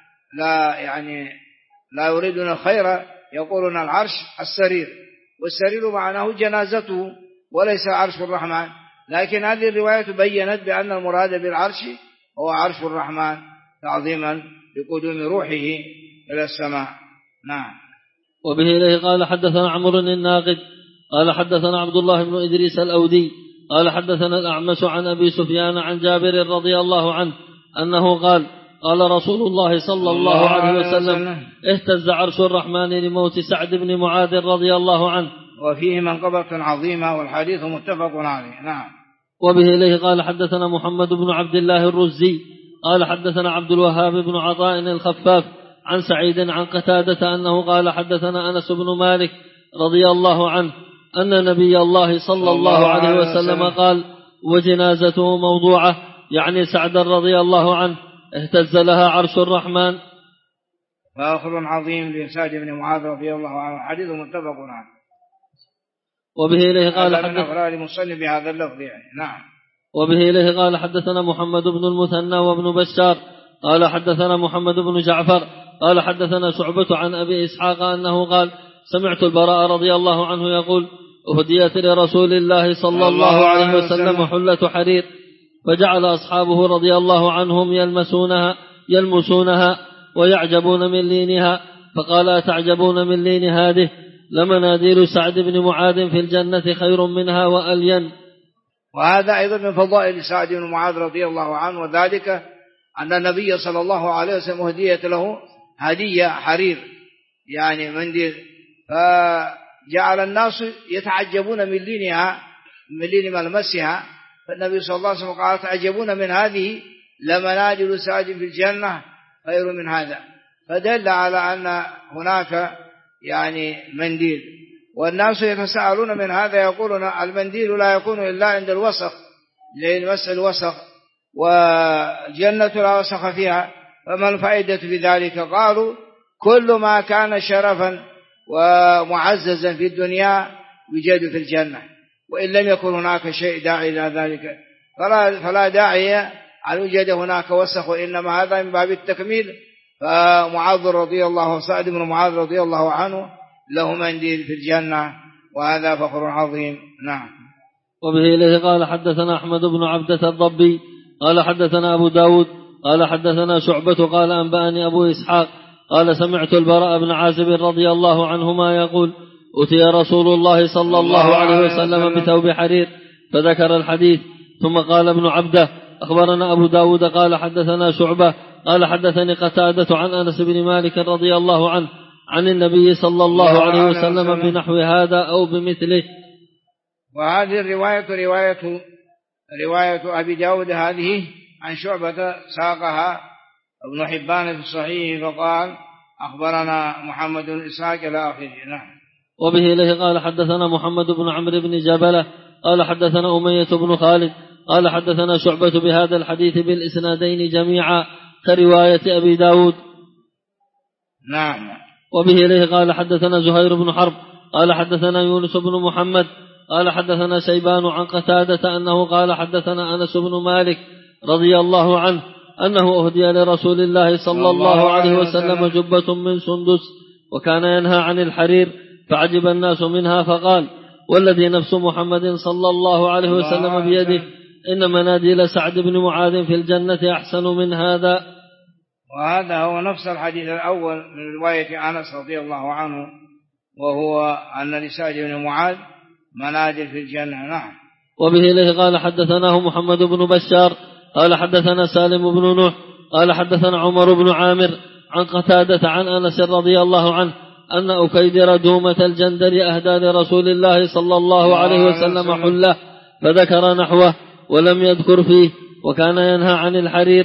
لا يريدون الخير يقولون العرش السرير، والسرير معناه جنازته وليس عرش الرحمن، لكن هذه الرواية بيّنت بأن المراد بالعرش هو عرش الرحمن تعظيما بقدوم روحه إلى السماء. نعم. وبه إليه قال حدثنا عمرو الناقد قال حدثنا عبد الله بن إدريس الأودي قال حدثنا الأعمش عن أبي سفيان عن جابر رضي الله عنه أنه قال قال رسول الله صلى الله عليه وسلم اهتز عرش الرحمن لموت سعد بن معاذ رضي الله عنه، وفيه منقبة عظيمة، والحديث متفق عليه. نعم. وبه إليه قال حدثنا محمد بن عبد الله الرزي قال حدثنا عبد الوهاب بن عطاء الخفاف عن سعيد عن قتادة أنه قال حدثنا أنس بن مالك رضي الله عنه أن نبي الله صلى الله عليه وسلم قال وجنازته موضوعة، يعني سعد رضي الله عنه اهتز لها عرش الرحمن. فأخر عظيم لسعد بن معاذ رضي الله عنه، حديث متفق عليه. وبه إليه قال حدثنا المصنف بهذا اللفظ. نعم. وبه إليه قال حدثنا محمد بن المثنى وابن بشار قال حدثنا محمد بن جعفر قال حدثنا شعبة عن أبي إسحاق أنه قال سمعت البراء رضي الله عنه يقول أهديت لرسول الله صلى الله عليه وسلم حلة حرير، فجعل أصحابه رضي الله عنهم يلمسونها ويعجبون من لينها، فقال أتعجبون من لين هذه؟ لمناديل سعد بن معاذ في الجنة خير منها وألين. وهذا أيضا من فضائل سعد بن معاذ رضي الله عنه، وذلك أن النبي صلى الله عليه وسلم هديت له هدية حرير، يعني منديل، فجعل الناس يتعجبون من لينها، من لين ملمسها، فالنبي صلى الله عليه وسلم قال تعجبون من هذه لمناديل سعد في الجنة خير من هذا، فدل على أن هناك يعني منديل، والناس يتساءلون من هذا يقولون المنديل لا يكون إلا عند الوسخ لمس الوسخ، والجنة لا وسخ فيها، فما الفائدة في ذلك؟ قالوا كل ما كان شرفا ومعززا في الدنيا يوجد في الجنة، وإن لم يكن هناك شيء داعي إلى ذلك فلا داعي أن يوجد هناك وسخ، وإنما هذا من باب التكميل. فمعاذ رضي الله سعد بن معاذ رضي الله عنه له منديل في الجنة، وهذا فخر عظيم. نعم. وبه إليه قال حدثنا أحمد بن عبدة الضبي قال حدثنا أبو داود قال حدثنا شعبة قال أنبأني أبو إسحاق قال سمعت البراء بن عازب رضي الله عنهما يقول أتي رسول الله صلى الله عليه وسلم بثوب حرير، فذكر الحديث، ثم قال ابن عبده أخبرنا أبو داود قال حدثنا شعبة قال حدثني قتادة عن أنس بن مالك رضي الله عنه عن النبي صلى الله عليه وسلم بنحو هذا أو بمثله. وهذه الرواية رواية أبي داود هذه عن شعبة ساقها ابن حبان في الصحيح فقال أخبرنا محمد بن إسحاق إلى آخره. نعم. وبه إليه قال حدثنا محمد بن عمرو بن جبلة قال حدثنا أمية بن خالد قال حدثنا شعبة بهذا الحديث بالإسنادين جميعا كرواية أبي داود. نعم. وبه إليه قال حدثنا زهير بن حرب قال حدثنا يونس بن محمد قال حدثنا شيبان عن قتادة أنه قال حدثنا أنس بن مالك رضي الله عنه أنه أهدي لرسول الله صلى الله عليه وسلم جبة من سندس وكان ينهى عن الحرير، فعجب الناس منها فقال والذي نفس محمد صلى الله عليه وسلم بيده إن مناديل سعد بن معاذ في الجنة أحسن من هذا. وهذا هو نفس الحديث الأول من رواية أنس رضي الله عنه، وهو أن لسعد بن معاذ منادل في الجنة. نعم. وبه إليه قال حدثناه محمد بن بشار قال حدثنا سالم بن نوح قال حدثنا عمر بن عامر عن قتادة عن أنس رضي الله عنه أن أكيدر دومة الجندل أهدى لرسول الله صلى الله عليه وسلم حلة فذكر نحوه ولم يذكر فيه وكان ينهى عن الحرير.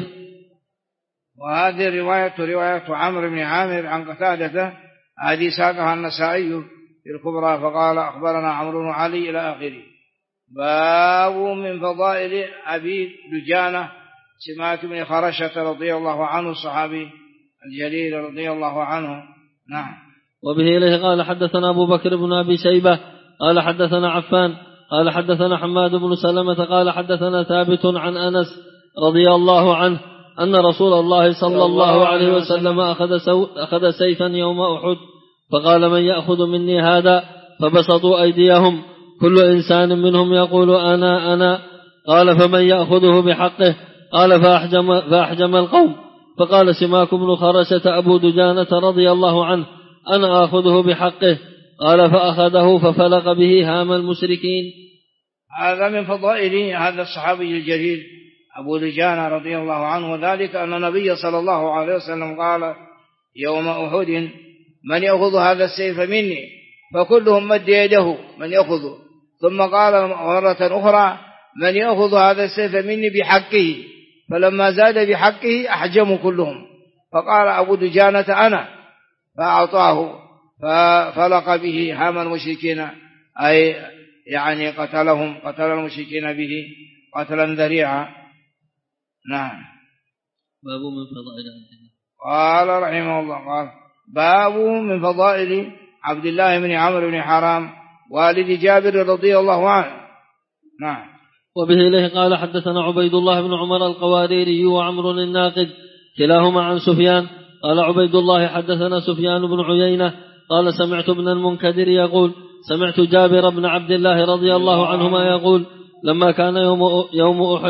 وهذه رواية عمرو بن عامر عن قتادة، هذه ساقها النسائي في الكبرى فقال أخبرنا عمرو بن علي إلى آخره. باب من فضائل أبي دجانة سماك بن خرشة رضي الله عنه الصحابي الجليل رضي الله عنه. نعم. وبه إليه قال حدثنا أبو بكر بن أبي شيبة قال حدثنا عفان قال حدثنا حماد بن سلمة قال حدثنا ثابت عن أنس رضي الله عنه أن رسول الله صلى الله عليه وسلم أخذ سيفا يوم أحد فقال من يأخذ مني هذا؟ فبسطوا أيديهم كل إنسان منهم يقول أنا. قال فمن يأخذه بحقه؟ قال فأحجم القوم. فقال سماك بن خرشة أبو دجانة رضي الله عنه أنا آخذه بحقه. قال فأخذه ففلق به هام المشركين. هذا من فضائل هذا الصحابي الجليل أبو دجانة رضي الله عنه، وذلك أن النبي صلى الله عليه وسلم قال يوم أحد من يأخذ هذا السيف مني؟ فكلهم مد يده من يأخذه، ثم قال مرة أخرى من يأخذ هذا السيف مني بحقه؟ فلما زاد بحقه أحجموا كلهم، فقال أبو دجانة أنا، فأعطاه ففلق به هام المشركين، أي يعني قتل المشركين به قتلا ذريعا. نعم. باب من فضائل قال رحمه الله قال باب من فضائل عبد الله بن عمرو بن حرام والد جابر رضي الله عنه. نعم. وبه إليه قال حدثنا عبيد الله بن عمر القواريري وعمر الناقد كلاهما عن سفيان قال عبيد الله حدثنا سفيان بن عيينة قال سمعت ابن المنكدر يقول سمعت جابر بن عبد الله رضي الله عنهما يقول لما كان يوم أحد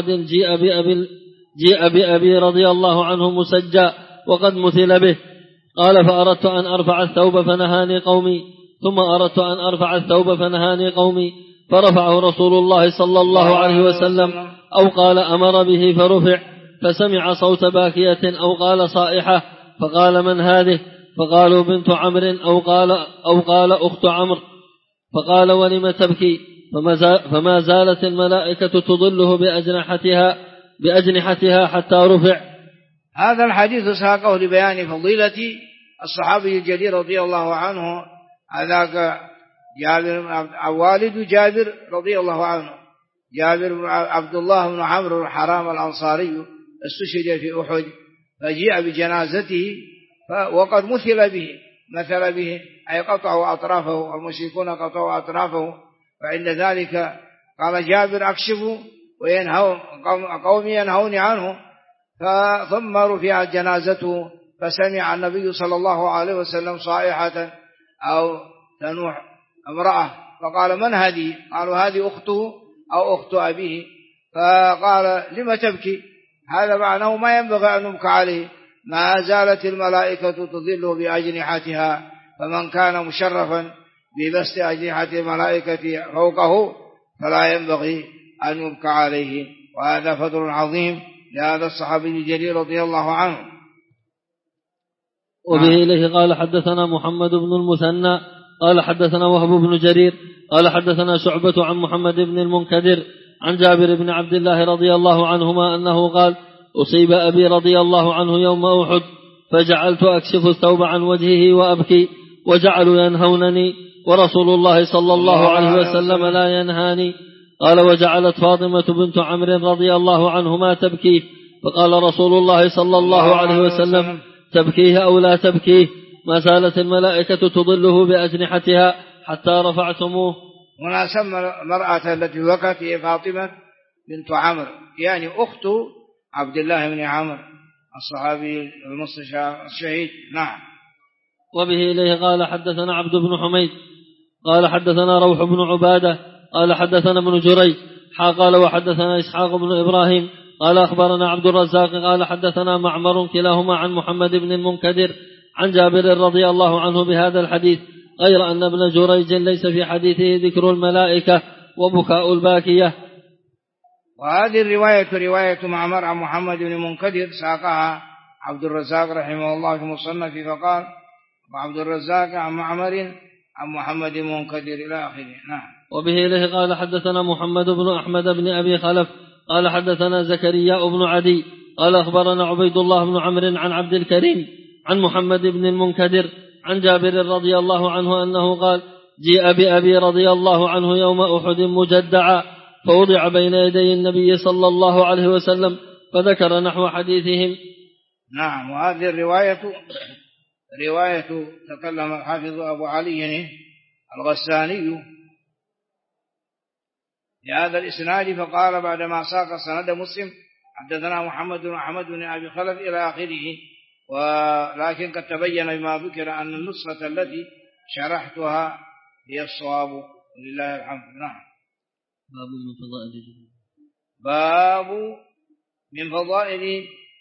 جيء بأبي رضي الله عنه مسجى وقد مثل به. قال فأردت أن أرفع الثوب فنهاني قومي، ثم أردت أن أرفع الثوب فنهاني قومي، فرفعه رسول الله صلى الله عليه وسلم أو قال أمر به فرفع، فسمع صوت باكية أو قال صائحة، فقال من هذه؟ فقالوا بنت عمرو أو قال أخت عمرو. فقال ولم تبكي؟ فما زالت الملائكة تظله بأجنحتها حتى رفع. هذا الحديث ساقه لبيان فضيلة الصحابي الجليل رضي الله عنه، هذاك جابر والد جابر رضي الله عنه، جابر عبد الله بن عمرو الحرام الأنصاري استشهد في أحد، فجيء بجنازته وقد مثل به أي قطعوا أطرافه، المشركون قطعوا أطرافه، فعند ذلك قال جابر أكشفوا قومي ينهوني عنه، ثم رفعت جنازته فسمع النبي صلى الله عليه وسلم صائحة أو تنوح امرأة، فقال من هذه؟ قالوا هذه أخته أو أخت أبيه، فقال لم تبكي؟ هذا معناه ما ينبغي أن نبكي عليه، ما زالت الملائكة تظله بأجنحتها، فمن كان مشرفا ببسط أجنحة الملائكة فوقه فلا ينبغي أن يبكى عليه، وهذا فضل عظيم لهذا الصحابي الجليل رضي الله عنه. وبه إليه قال حدثنا محمد بن المثنى قال حدثنا وهب بن جرير قال حدثنا شعبة عن محمد بن المنكدر عن جابر بن عبد الله رضي الله عنهما أنه قال أصيب أبي رضي الله عنه يوم أحد، فجعلت أكشف الثوب عن وجهه وأبكي، وجعلوا ينهونني ورسول الله صلى الله عليه وسلم لا ينهاني. قال وجعلت فاطمة بنت عمرو رضي الله عنهما تبكيه، فقال رسول الله صلى الله عليه وسلم تبكيه أو لا تبكيه؟ ما زالت الملائكة تظله بأجنحتها حتى رفعتموه. هنا سمى المرأة التي وقعت هي فاطمة بنت عمرو، يعني أخت عبد الله بن عمرو الصحابي المستشهد الشهيد. نعم. وبه إليه قال حدثنا عبد بن حميد قال حدثنا روح بن عبادة قال حدثنا ابن جريج قال وحدثنا إسحاق بن إبراهيم قال أخبرنا عبد الرزاق قال حدثنا معمر كلاهما عن محمد بن المنكدر عن جابر رضي الله عنه بهذا الحديث، غير أن ابن جريج ليس في حديثه ذكر الملائكة وبكاء الباكية. وهذه الرواية رواية معمر عن محمد بن المنكدر ساقها عبد الرزاق رحمه الله في مصنف فقال وعبد الرزاق عن معمر عن محمد بن المنكدر إلى آخره. نعم. وبه إليه قال حدثنا محمد بن أحمد بن أبي خلف قال حدثنا زكريا بن عدي قال أخبرنا عبيد الله بن عمرو عن عبد الكريم عن محمد بن المنكدر عن جابر رضي الله عنه أنه قال جيء بأبي رضي الله عنه يوم أحد مجدعا فوضع بين يدي النبي صلى الله عليه وسلم فذكر نحو حديثهم. نعم. وهذه رواية تكلم الحافظ أبو علي الغساني في هذا الإسناد فقال بعدما ساق سند مسلم حدثنا محمد بن أحمد بن أبي خلف إلى آخره، ولكن قد تبين بما ذكر أن النسخة التي شرحتها هي الصواب لله الحمد. نعم. باب من فضائل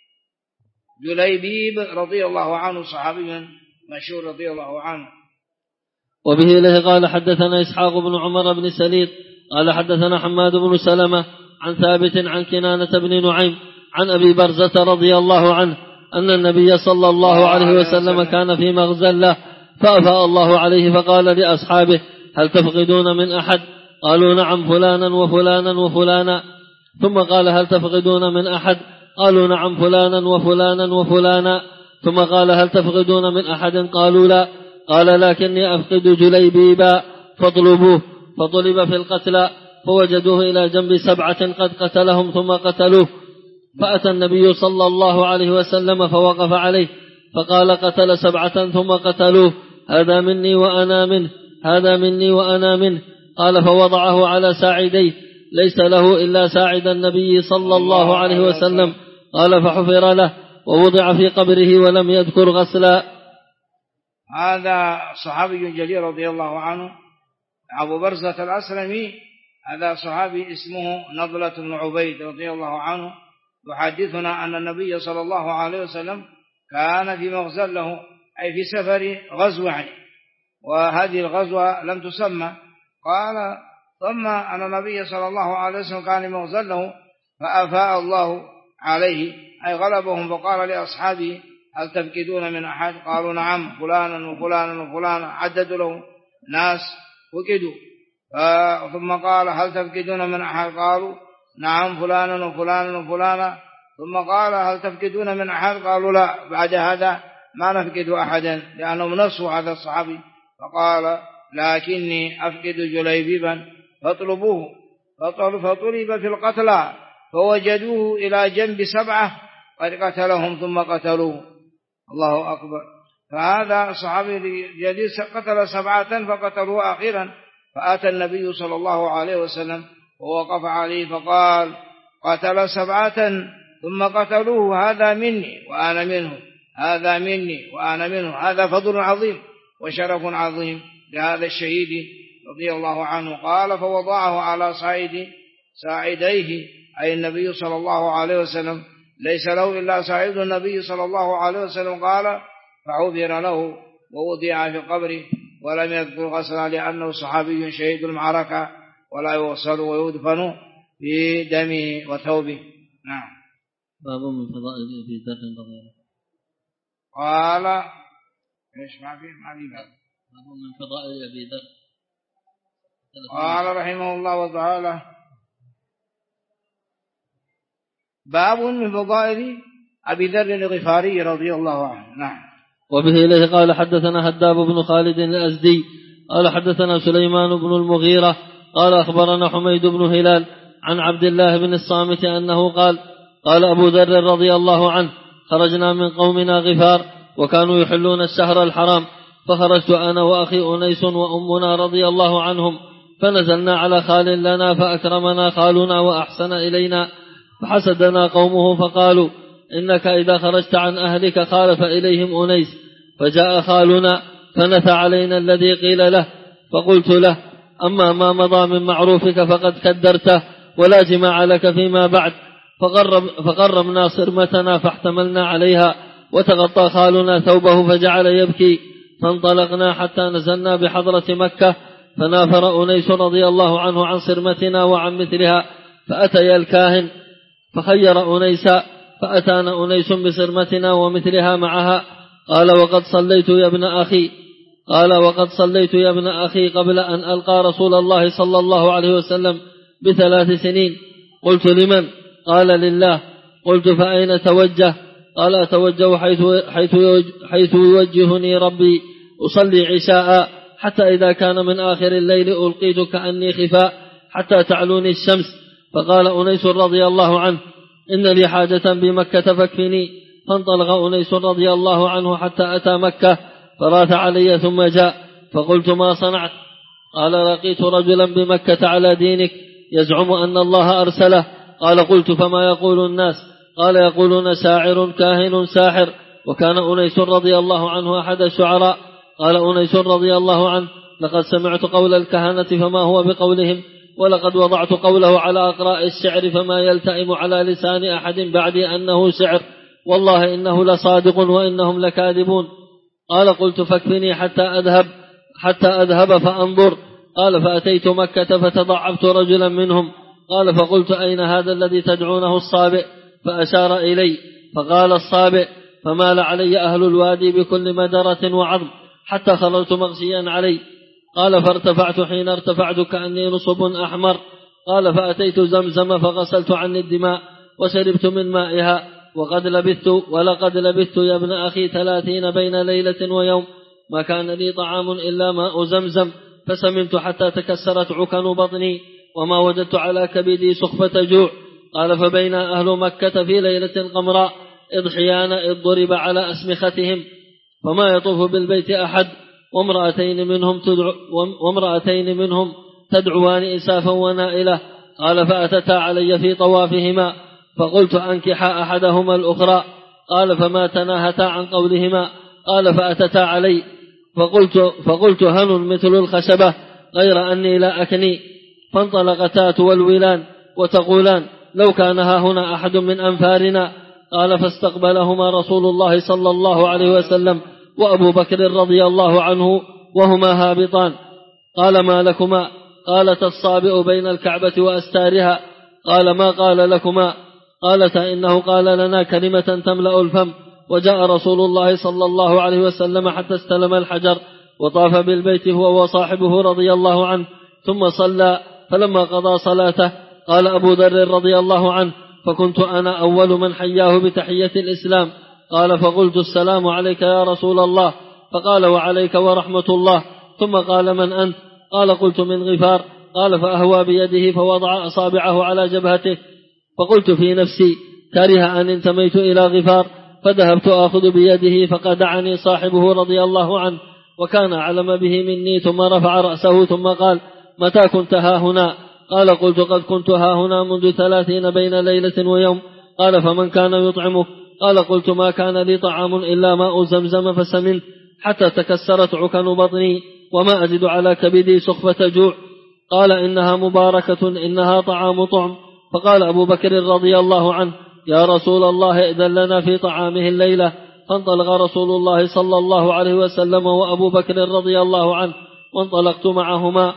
جليبيب رضي الله عنه صحابي مشهور رضي الله عنه. وبه إليه قال حدثنا إسحاق بن عمر بن سليط قال حدثنا حماد بن سلمة عن ثابت عن كنانة بن نعيم عن أبي برزة رضي الله عنه أن النبي صلى الله عليه وسلم كان في مغزى له فأفاء الله عليه فقال لأصحابه هل تفقدون من أحد؟ قالوا نعم فلانا وفلانا وفلانا. ثم قال هل تفقدون من أحد؟ قالوا نعم فلانا وفلانا وفلانا. ثم قال هل تفقدون من أحد؟ قالوا لا. قال لكني أفقد جليبيبا فاطلبوه. فطلب في القتلى فوجدوه إلى جنب 7 قد قتلهم ثم قتلوه، فأتى النبي صلى الله عليه وسلم فوقف عليه فقال قتل 7 ثم قتلوه، هذا مني وأنا منه، هذا مني وأنا منه. قال فوضعه على ساعديه ليس له إلا ساعد النبي صلى الله عليه وسلم. قال فحفر له ووضع في قبره ولم يذكر غسلا. هذا صحابي جليل رضي الله عنه أبو برزة الأسلمي، هذا صحابي اسمه نضلة بن عبيد رضي الله عنه، يحدثنا أن النبي صلى الله عليه وسلم كان في مغزى له أي في سفر غزوة، وهذه الغزوة لم تسمى. قال ثم أن النبي صلى الله عليه وسلم كان مغزى له فأفاء الله عليه أي غلبهم، فقال لأصحابه هل تفقدون من أحد؟ قالوا نعم فلانا وفلانا وفلانا، عددوا له ناس فقدوا. ثم قال هل تفقدون من أحد؟ قالوا نعم فلانا وفلانا وفلانا. ثم قال هل تفقدون من أحد؟ قالوا لا. بعد هذا ما نفقد أحدا لأنهم نصوا هذا الصحابي، فقال لكني أفقد جليبيبا فاطلبوه. فطلب في القتلى فوجدوه إلى جنب 7 قد قتلهم ثم قتلوه. الله أكبر. فهذا صحابي جديد قتل 7 فقتلوه أخيرا، فأتى النبي صلى الله عليه وسلم ووقف عليه فقال قتل 7 ثم قتلوه، هذا مني وأنا منه، هذا مني وأنا منه. هذا فضل عظيم وشرف عظيم لهذا الشهيد رضي الله عنه. قال فوضعه على ساعديه أي النبي صلى الله عليه وسلم، ليس له إلا ساعد النبي صلى الله عليه وسلم. قال فعبر له ووضع في قبره ولم يذكر غسلا لأنه صحابي شهيد المعركة ولا يغسل ويدفن في دمه وثوبه. نعم. باب من فضائل أبي ذر رضي الله عنه. قال ايش ما في باب من فضائل أبي ذر. قال رحمه الله تعالى باب من فضائل أبي ذر الغفاري رضي الله عنه. نعم. وبه إليه قال حدثنا هداب بن خالد الأزدي قال حدثنا سليمان بن المغيرة قال أخبرنا حميد بن هلال عن عبد الله بن الصامت أنه قال أبو ذر رضي الله عنه خرجنا من قومنا غفار وكانوا يحلون الشهر الحرام، فخرجت أنا وأخي أنيس وأمنا رضي الله عنهم، فنزلنا على خال لنا فأكرمنا خالنا وأحسن إلينا، فحسدنا قومه فقالوا إنك إذا خرجت عن أهلك خالف إليهم أنيس، فجاء خالنا فنثى علينا الذي قيل له، فقلت له: أما ما مضى من معروفك فقد كدرته، ولا جماع لك فيما بعد. فقربنا صرمتنا فاحتملنا عليها، وتغطى خالنا ثوبه فجعل يبكي، فانطلقنا حتى نزلنا بحضرة مكة، فنافر أنيس رضي الله عنه عن صرمتنا وعن مثلها، فأتي الكاهن فخير أنيسا، فأتانا أنيس بصرمتنا ومثلها معها. قال: وقد صليت يا ابن أخي قبل أن ألقى رسول الله صلى الله عليه وسلم ب3 سنين. قلت: لمن؟ قال: لله. قلت: فأين توجه؟ قال: أتوجه حيث يوجهني ربي، أصلي عشاء حتى إذا كان من آخر الليل ألقيت كأني خفاء حتى تعلوني الشمس. فقال أنيس رضي الله عنه: إن لي حاجة بمكة فاكفني. فانطلق أنيس رضي الله عنه حتى أتى مكة، فراث علي ثم جاء، فقلت: ما صنعت؟ قال: لقيت رجلا بمكة على دينك يزعم أن الله أرسله. قال: قلت: فما يقول الناس؟ قال: يقولون شاعر كاهن ساحر. وكان أنيس رضي الله عنه أحد الشعراء. قال أنيس رضي الله عنه: لقد سمعت قول الكهنة فما هو بقولهم، ولقد وضعت قوله على أقراء الشعر فما يلتئم على لسان أحد بعدي أنه شعر، والله إنه لصادق وإنهم لكاذبون. قال: قلت: فاكفني حتى أذهب فأنظر. قال: فأتيت مكة فتضعفت رجلا منهم. قال: فقلت: أين هذا الذي تدعونه الصابئ؟ فأشار إلي، فقال: الصابئ. فمال علي أهل الوادي بكل مدرة وعظم حتى خرجت مغشيا علي. قال: فارتفعت، حين ارتفعت كأني نصب أحمر. قال: فأتيت زمزم فغسلت عني الدماء وشربت من مائها، ولقد لبثت يا ابن أخي 30 بين ليلة ويوم، ما كان لي طعام إلا ماء زمزم، فسمنت حتى تكسرت عكن بطني، وما وجدت على كبدي سخفة جوع. قال: فبين أهل مكة في ليلة قمراء إذ حيان إذ ضرب على أسمختهم، فما يطوف بالبيت أحد، وامرأتين منهم تدعوان إسافا ونائلة. قال: فأتتا علي في طوافهما، فقلت: أنكحا أحدهما الأخرى. قال: فما تناهتا عن قولهما. قال: فأتتا علي، فقلت: هن مثل الخشبة غير أني لا أكني. فانطلقتا تولولان وتقولان: لو كان هنا أحد من أنفارنا. قال: فاستقبلهما رسول الله صلى الله عليه وسلم وأبو بكر رضي الله عنه وهما هابطان. قال: ما لكما؟ قالتا: الصابئ بين الكعبة وأستارها. قال: ما قال لكما؟ قالتا: إنه قال لنا كلمة تملأ الفم. وجاء رسول الله صلى الله عليه وسلم حتى استلم الحجر، وطاف بالبيت هو وصاحبه رضي الله عنه، ثم صلى. فلما قضى صلاته قال أبو ذر رضي الله عنه: فكنت أنا أول من حياه بتحية الإسلام. قال: فقلت: السلام عليك يا رسول الله. فقال: وعليك ورحمة الله. ثم قال: من أنت؟ قال: قلت: من غفار. قال: فأهوى بيده فوضع أصابعه على جبهته، فقلت في نفسي: كره أن انتميت إلى غفار. فذهبت آخذ بيده، فقدعني صاحبه رضي الله عنه، وكان أعلم به مني، ثم رفع رأسه ثم قال: متى كنت هاهنا؟ قال: قلت: قد كنت هاهنا منذ 30 بين ليلة ويوم. قال: فمن كان يطعمك؟ قال: قلت: ما كان لي طعام إلا ماء زمزم، فسمنت حتى تكسرت عكن بطني، وما أجد على كبدي سخفة جوع. قال: إنها مباركة، إنها طعام طعم. فقال أبو بكر رضي الله عنه: يا رسول الله، ائذن لنا في طعامه الليلة. فانطلق رسول الله صلى الله عليه وسلم وأبو بكر رضي الله عنه، وانطلقت معهما،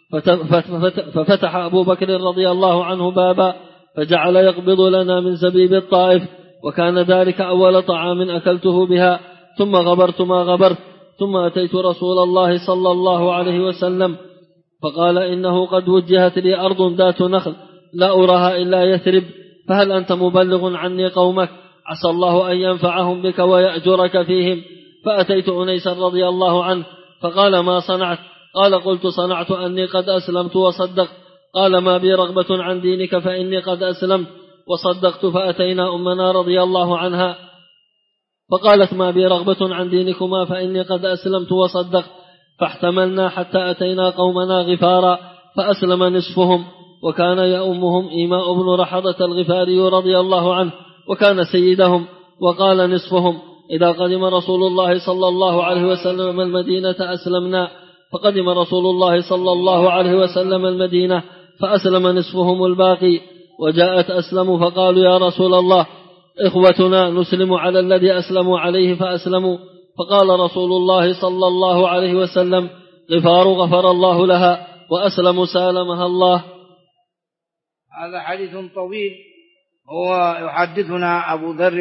ففتح أبو بكر رضي الله عنه بابا، فجعل يقبض لنا من زبيب الطائف، وكان ذلك أول طعام أكلته بها. ثم غبرت ما غبرت، ثم أتيت رسول الله صلى الله عليه وسلم، فقال: إنه قد وجهت لي أرض ذات نخل لا أراها إلا يثرب، فهل أنت مبلغ عني قومك؟ عسى الله أن ينفعهم بك ويأجرك فيهم. فأتيت أنيسا رضي الله عنه، فقال: ما صنعت؟ قال: قلت: صنعت أني قد أسلمت وصدقت. قال: ما بي رغبة عن دينك فإني قد أسلمت وصدقت. فأتينا أمنا رضي الله عنها، فقالت: ما بي رغبة عن دينكما فإني قد أسلمت وصدقت. فاحتملنا حتى أتينا قومنا غفارا، فأسلم نصفهم، وكان يؤمهم إيماء بن رحضة الغفاري رضي الله عنه، وكان سيدهم. وقال نصفهم: إذا قدم رسول الله صلى الله عليه وسلم المدينة أسلمنا، فقدم رسول الله صلى الله عليه وسلم المدينة فأسلم نصفهم الباقي، وجاءت أسلموا فقالوا يا رسول الله إخوتنا نسلم على الذي أسلموا عليه فأسلموا، فقال رسول الله صلى الله عليه وسلم غفار غفر الله لها وأسلم سالمها الله. هذا حديث طويل، هو يحدثنا أبو ذر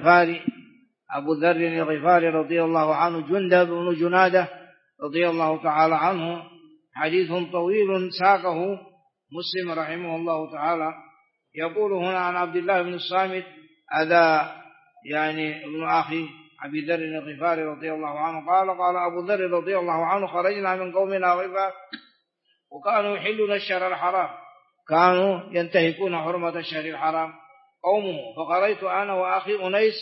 الغفاري رضي الله عنه، جندب بن جنادة رضي الله تعالى عنه، حديث طويل ساقه مسلم رحمه الله تعالى. يقول هنا عن عبد الله بن الصامت، هذا يعني ابن أخي أبي ذر الغفاري رضي الله عنه، قال أبو ذر رضي الله عنه خرجنا من قومنا غفار وكانوا يحلون الشهر الحرام، كانوا ينتهكون حرمة الشهر الحرام قومه، فقريت أنا وأخي أنيس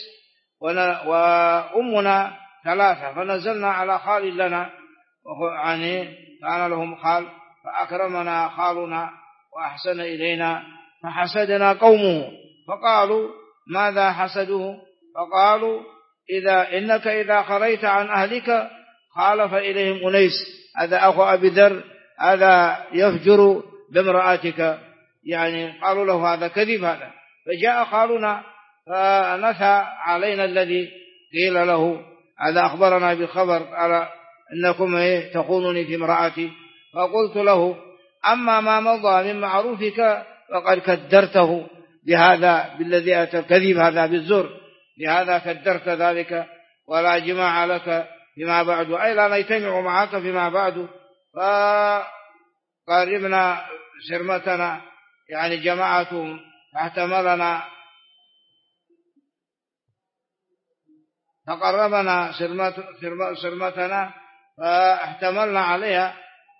وأمنا ثلاثة، فنزلنا على خال لنا، يعني كان لهم خال، فأكرمنا خالنا وأحسن إلينا، فحسدنا قومه، فقالوا ماذا حسدوه؟ فقالوا إنك إذا خريت عن أهلك خالف إليهم أنيس، هذا أخو أبي ذر، هذا يفجر بامرأتك، يعني قالوا له هذا كذب هذا. فجاء خالنا فنثى علينا الذي قيل له، هذا أخبرنا بالخبر قال إنكم تخونني في امرأتي، فقلت له أما ما مضى من معروفك فقد كدرته بهذا بالذي أتى الكذب هذا بالزور، لهذا كدرت ذلك، ولا جماع لك فيما بعد، أي لا نجتمع معك فيما بعد. فقربنا سرمتنا، يعني جماعة فاحتملنا، فقربنا سرمتنا فاحتملنا عليها،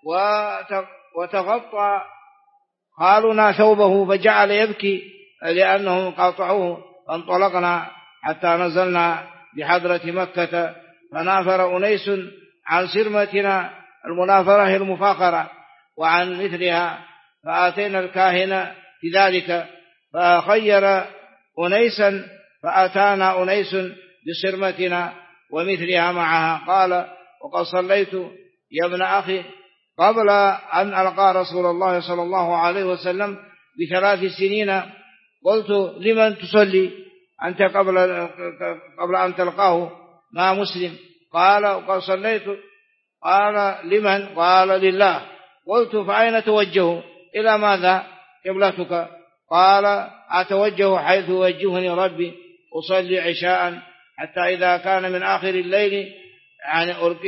وتغطى خالنا ثوبه فجعل يبكي لأنهم قاطعوه، فانطلقنا حتى نزلنا بحضرة مكة، فنافر أنيس عن سرمتنا، المنافرة هي المفاخرة، وعن مثلها، فآتينا الكاهن في ذلك فخير أنيسا، فأتانا أنيس بسرمتنا ومثلها معها، قال وقد صليت يا ابن أخي قبل أن ألقى رسول الله صلى الله عليه وسلم ب3 سنين، قلت لمن تصلي أنت قبل أن تلقاه ما مسلم؟ قال وقد صليت. قال لمن؟ قال لله. قلت فأين توجه؟ إلى ماذا قبلتك؟ قال أتوجه حيث يوجهني ربي، أصلي عشاء حتى إذا كان من آخر الليل، يعني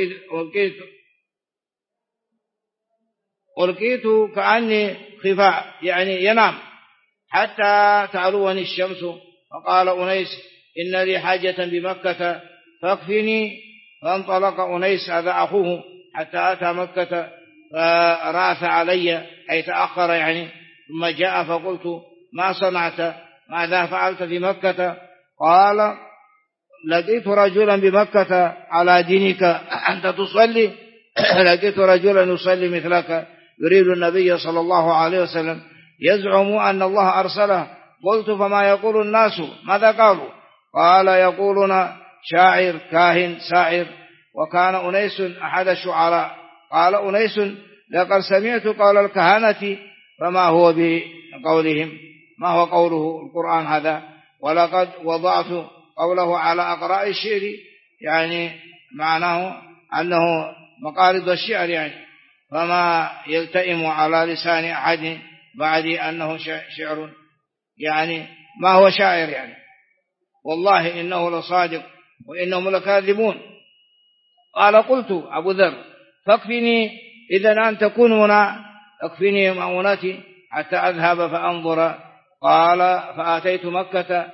ألقيت كأني خفاء، يعني ينام حتى تعلوني الشمس. فقال أنيس إن لي حاجة بمكة فاكفني. فانطلق أنيس هذا أخوه حتى أتى مكة، فراث علي أي تأخر يعني، ثم جاء فقلت ما صنعت؟ ماذا فعلت في مكة؟ قال لقيت رجلا بمكة على دينك أنت تصلي، لقيت رجلا يصلي مثلك يريد النبي صلى الله عليه وسلم، يزعم أن الله أرسله. قلت فما يقول الناس؟ ماذا قالوا؟ قال يقولون شاعر كاهن ساحر. وكان أنيس أحد الشعراء. قال أنيس لقد سمعت قول الكهنة فما هو بقولهم، ما هو قوله القرآن هذا؟ ولقد وضعت قوله على أقراء الشعر، يعني معناه أنه مقارض الشعر، يعني فما يلتئم على لسان أحد بعد أنه شعر، يعني ما هو شاعر يعني، والله إنه لصادق وإنهم لكاذبون. قال قلت أبو ذر فاكفني إذن أن تكون هنا، اكفني مؤونتي حتى أذهب فأنظر. قال فأتيت مكة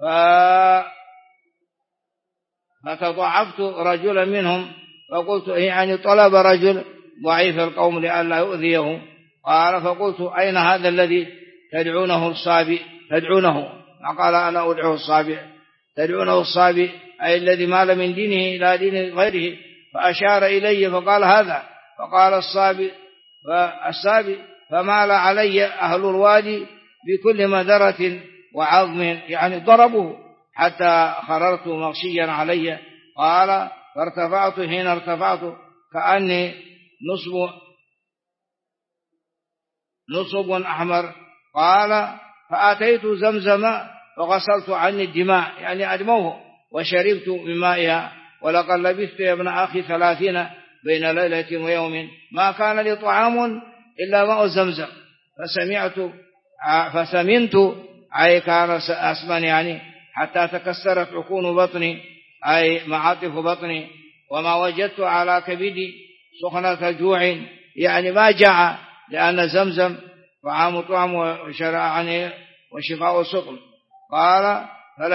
فتضعفت رجلا منهم، فقلت يعني طلب رجل ضعيف القوم لئلا يؤذيه. قال فقلت أين هذا الذي تدعونه الصابئ؟ تدعونه، قال أنا أدعو الصابئ. تدعونه الصابئ أي الذي مال من دينه إلى دين غيره. فأشار إلي فقال هذا. فقال الصابئ فمال علي أهل الوادي بكل مدرة وعظم، يعني ضربوه حتى خررت مغشيا علي. قال فارتفعت، حين ارتفعت كأني نصب أحمر. قال فأتيت زمزم فغسلت عني الدماء، يعني أدموه، وشربت من مائها. ولقد لبثت يا ابن أخي 30 بين ليلة ويوم ما كان لي طعام إلا ماء زمزم، فسمنت أي كان أسمن، يعني حتى تكسرت عكون بطني أي معاطف بطني، وما وجدت على كبدي سخنة جوع، يعني ما جاع، لأن زمزم طعام طعم وشفاء سقم. قال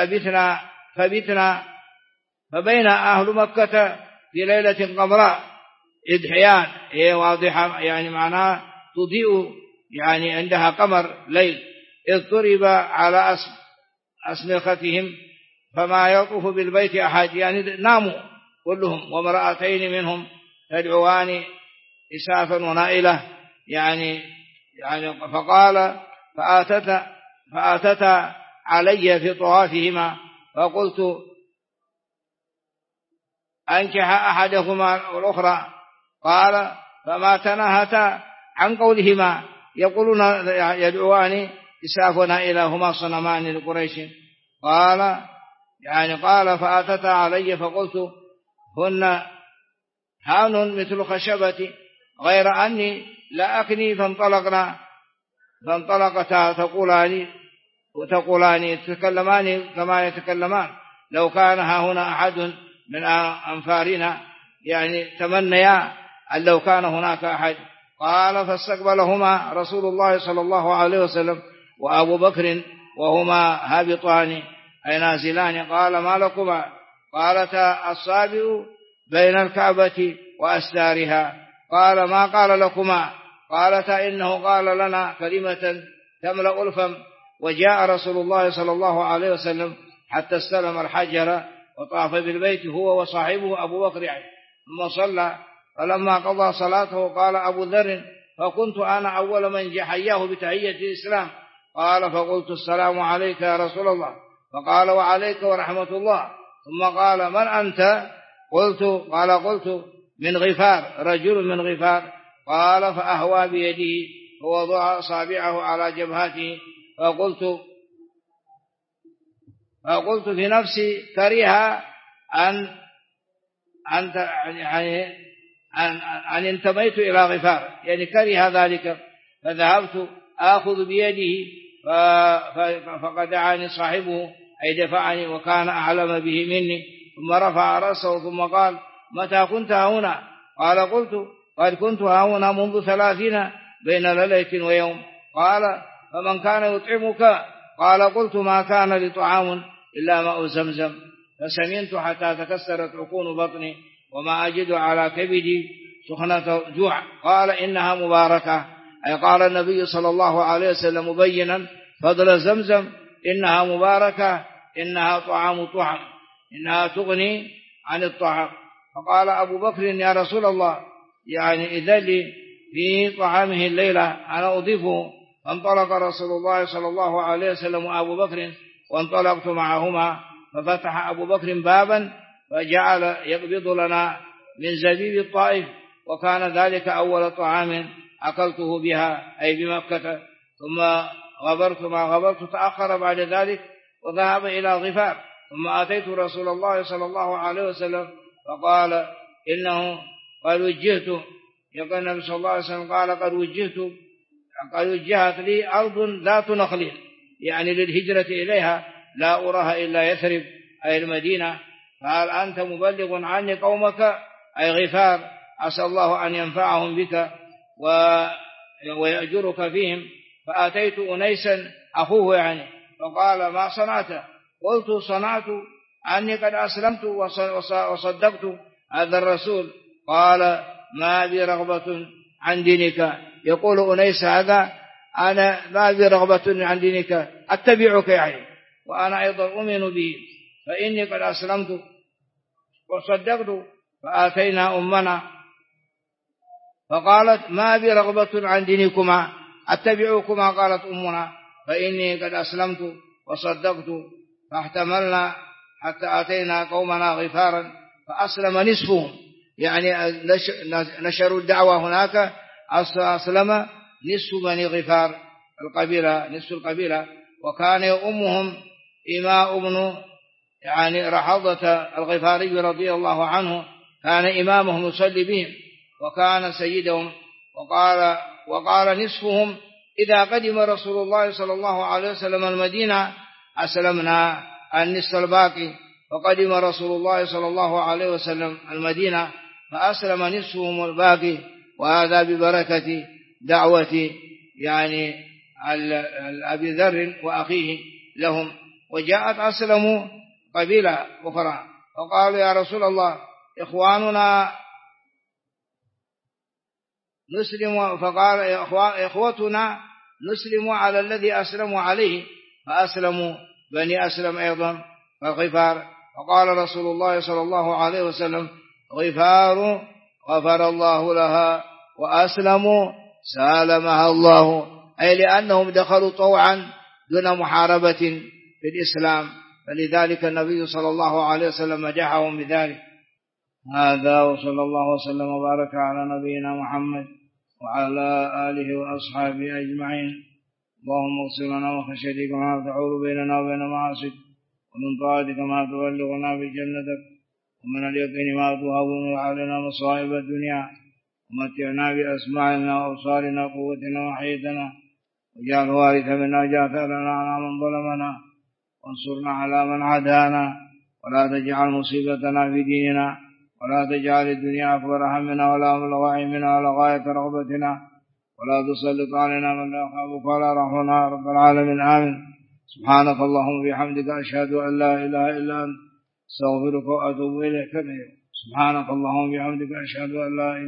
فبتنا فبين أهل مكة في ليلة قمراء إضحيان، هي واضحة يعني معناها تضيء، يعني عندها قمر ليل، إذ ضرب على أسمختهم فما يطوف بالبيت أحد، يعني ناموا كلهم، وامرأتين منهم تدعوان إسافا ونائلة، يعني فقال فآتتا علي في طوافهما، فقلت أنكح أحدهما الأخرى. قال فما تناهتا عن قولهما يقولون يدعوان إسافنا إلهما صنمان لقريش. قال فآتتا علي، فقلت هن هان مثل خشبتي غير أني لا أكني، فانطلقتا تقولان تتكلمان كما يتكلمان، لو كان هنا أحد من أنفارنا، يعني تمنيا أن لو كان هناك أحد. قال فاستقبلهما رسول الله صلى الله عليه وسلم وأبو بكر وهما هابطان أي نازلان. قال ما لكما؟ قالتا الصابئ بين الكعبة وأستارها. قال ما قال لكما؟ قالتا إنه قال لنا كلمة تملأ الفم. وجاء رسول الله صلى الله عليه وسلم حتى استلم الحجر وطاف بالبيت هو وصاحبه أبو بكر، ثم صلى. فلما قضى صلاته قال أبو ذر فكنت أنا أول من حياه بتحية الإسلام. قال فقلت السلام عليك يا رسول الله. فقال وعليك ورحمة الله. ثم قال من أنت؟ قلت من غفار، رجل من غفار. قال فأهوى بيده ووضع أصابعه على جبهته. فقلت في نفسي كره أن انتميت إلى غفار، يعني كره ذلك. فذهبت آخذ بيده فقد دعاني صاحبه أي دفعني، وكان أعلم به مني. ثم رفع رأسه ثم قال متى كنت هنا؟ قال قد كنت هنا منذ 30 بين ليلة ويوم. قال فمن كان يطعمك؟ قال قلت ما كان لطعام إلا ماء زمزم، فسمنت حتى تكسرت عكون بطني، وما أجد على كبدي سخنة جوع. قال إنها مباركة، أي قال النبي صلى الله عليه وسلم مبينا فضل زمزم، إنها مباركة، إنها طعام طعم، إنها تغني عن الطعام. فقال أبو بكر يا رسول الله، يعني إذا لي في طعامه الليلة أنا أضيفه. فانطلق رسول الله صلى الله عليه وسلم وأبو بكر، وانطلقت معهما. ففتح أبو بكر بابا فجعل يقبض لنا من زبيب الطائف، وكان ذلك أول طعام أكلته بها أي بمكة. ثم غبرت تأخر بعد ذلك وذهب إلى غفار. ثم أتيت رسول الله صلى الله عليه وسلم فقال إنه قد وجهت، يقول النبي صلى الله عليه وسلم قال قد وجهت لي أرض ذات نخل، يعني للهجرة إليها، لا أراها إلا يثرب أي المدينة. فهل أنت مبلغ عني قومك أي غفار؟ عسى الله أن ينفعهم بك ويأجرك فيهم. فأتيت أنيسا أخوه يعني، فقال ما صنعت؟ قلت صنعت أني قد أسلمت وصدقت هذا الرسول. قال ما بي رغبة عن دينك. يقول أنيس هذا أنا ما بي رغبة عن دينك، أتبعك يعني، وأنا أيضا أؤمن به، فإني قد أسلمت وصدقت. فآتينا أمنا فقالت ما بي رغبة عن دينكما، أتبعكما. قالت أمنا فإني قد أسلمت وصدقت. فاحتملنا حتى أتينا قومنا غفارا فأسلم نصفهم، يعني نشروا الدعوة هناك. أسلم نصف بني غفار القبيلة، نصف القبيلة، وكان يؤمهم إماء بن يعني رحضة الغفاري رضي الله عنه، كان إمامهم يصلي بهم وكان سيدهم. وقال نصفهم إذا قدم رسول الله صلى الله عليه وسلم المدينة أسلمنا النصف الباقي، فقدم رسول الله صلى الله عليه وسلم المدينة فأسلم نصفهم الباقي، وهذا ببركة دعوة يعني أبي ذر وأخيه لهم. وجاءت أسلموا قبيلة أخرى وقالوا يا رسول الله إخواننا نسلم، فقال إخوتنا نسلم على الذي أسلموا عليه، فأسلموا بني أسلم أيضا الغفار. فقال رسول الله صلى الله عليه وسلم غفار غفر الله لها وأسلموا سالمها الله، أي لأنهم دخلوا طوعا دون محاربة في الإسلام، فلذلك النبي صلى الله عليه وسلم مدحهم بذلك. هذا وصلى الله وسلم وبارك على نبينا محمد وعلى آله وأصحابه أجمعين. اللهم اغفر لنا وخشيتك ما تحول بيننا وبين معاصيك، ومن طاعتك ما تبلغنا بجنتك، ومن اليقين ما تهون علينا مصائب الدنيا، ومتعنا بأسماعنا وأبصارنا وقوتنا وحياتنا، واجعل وارث منا جاثرنا على من ظلمنا، وانصرنا على من عادانا، ولا تجعل مصيبتنا في ديننا، ولا تجعل الدنيا أكبر همنا ولا مبلغ علمنا ولا غاية رغبتنا، ولا تسلط علينا من لا يخافك ولا يرحمنا رب العالمين. آمين. سبحانك اللهم وبحمدك أشهد أن لا إله إلا أنت أستغفرك وأتوب إليك. سبحانك اللهم وبحمدك أشهد أن لا إله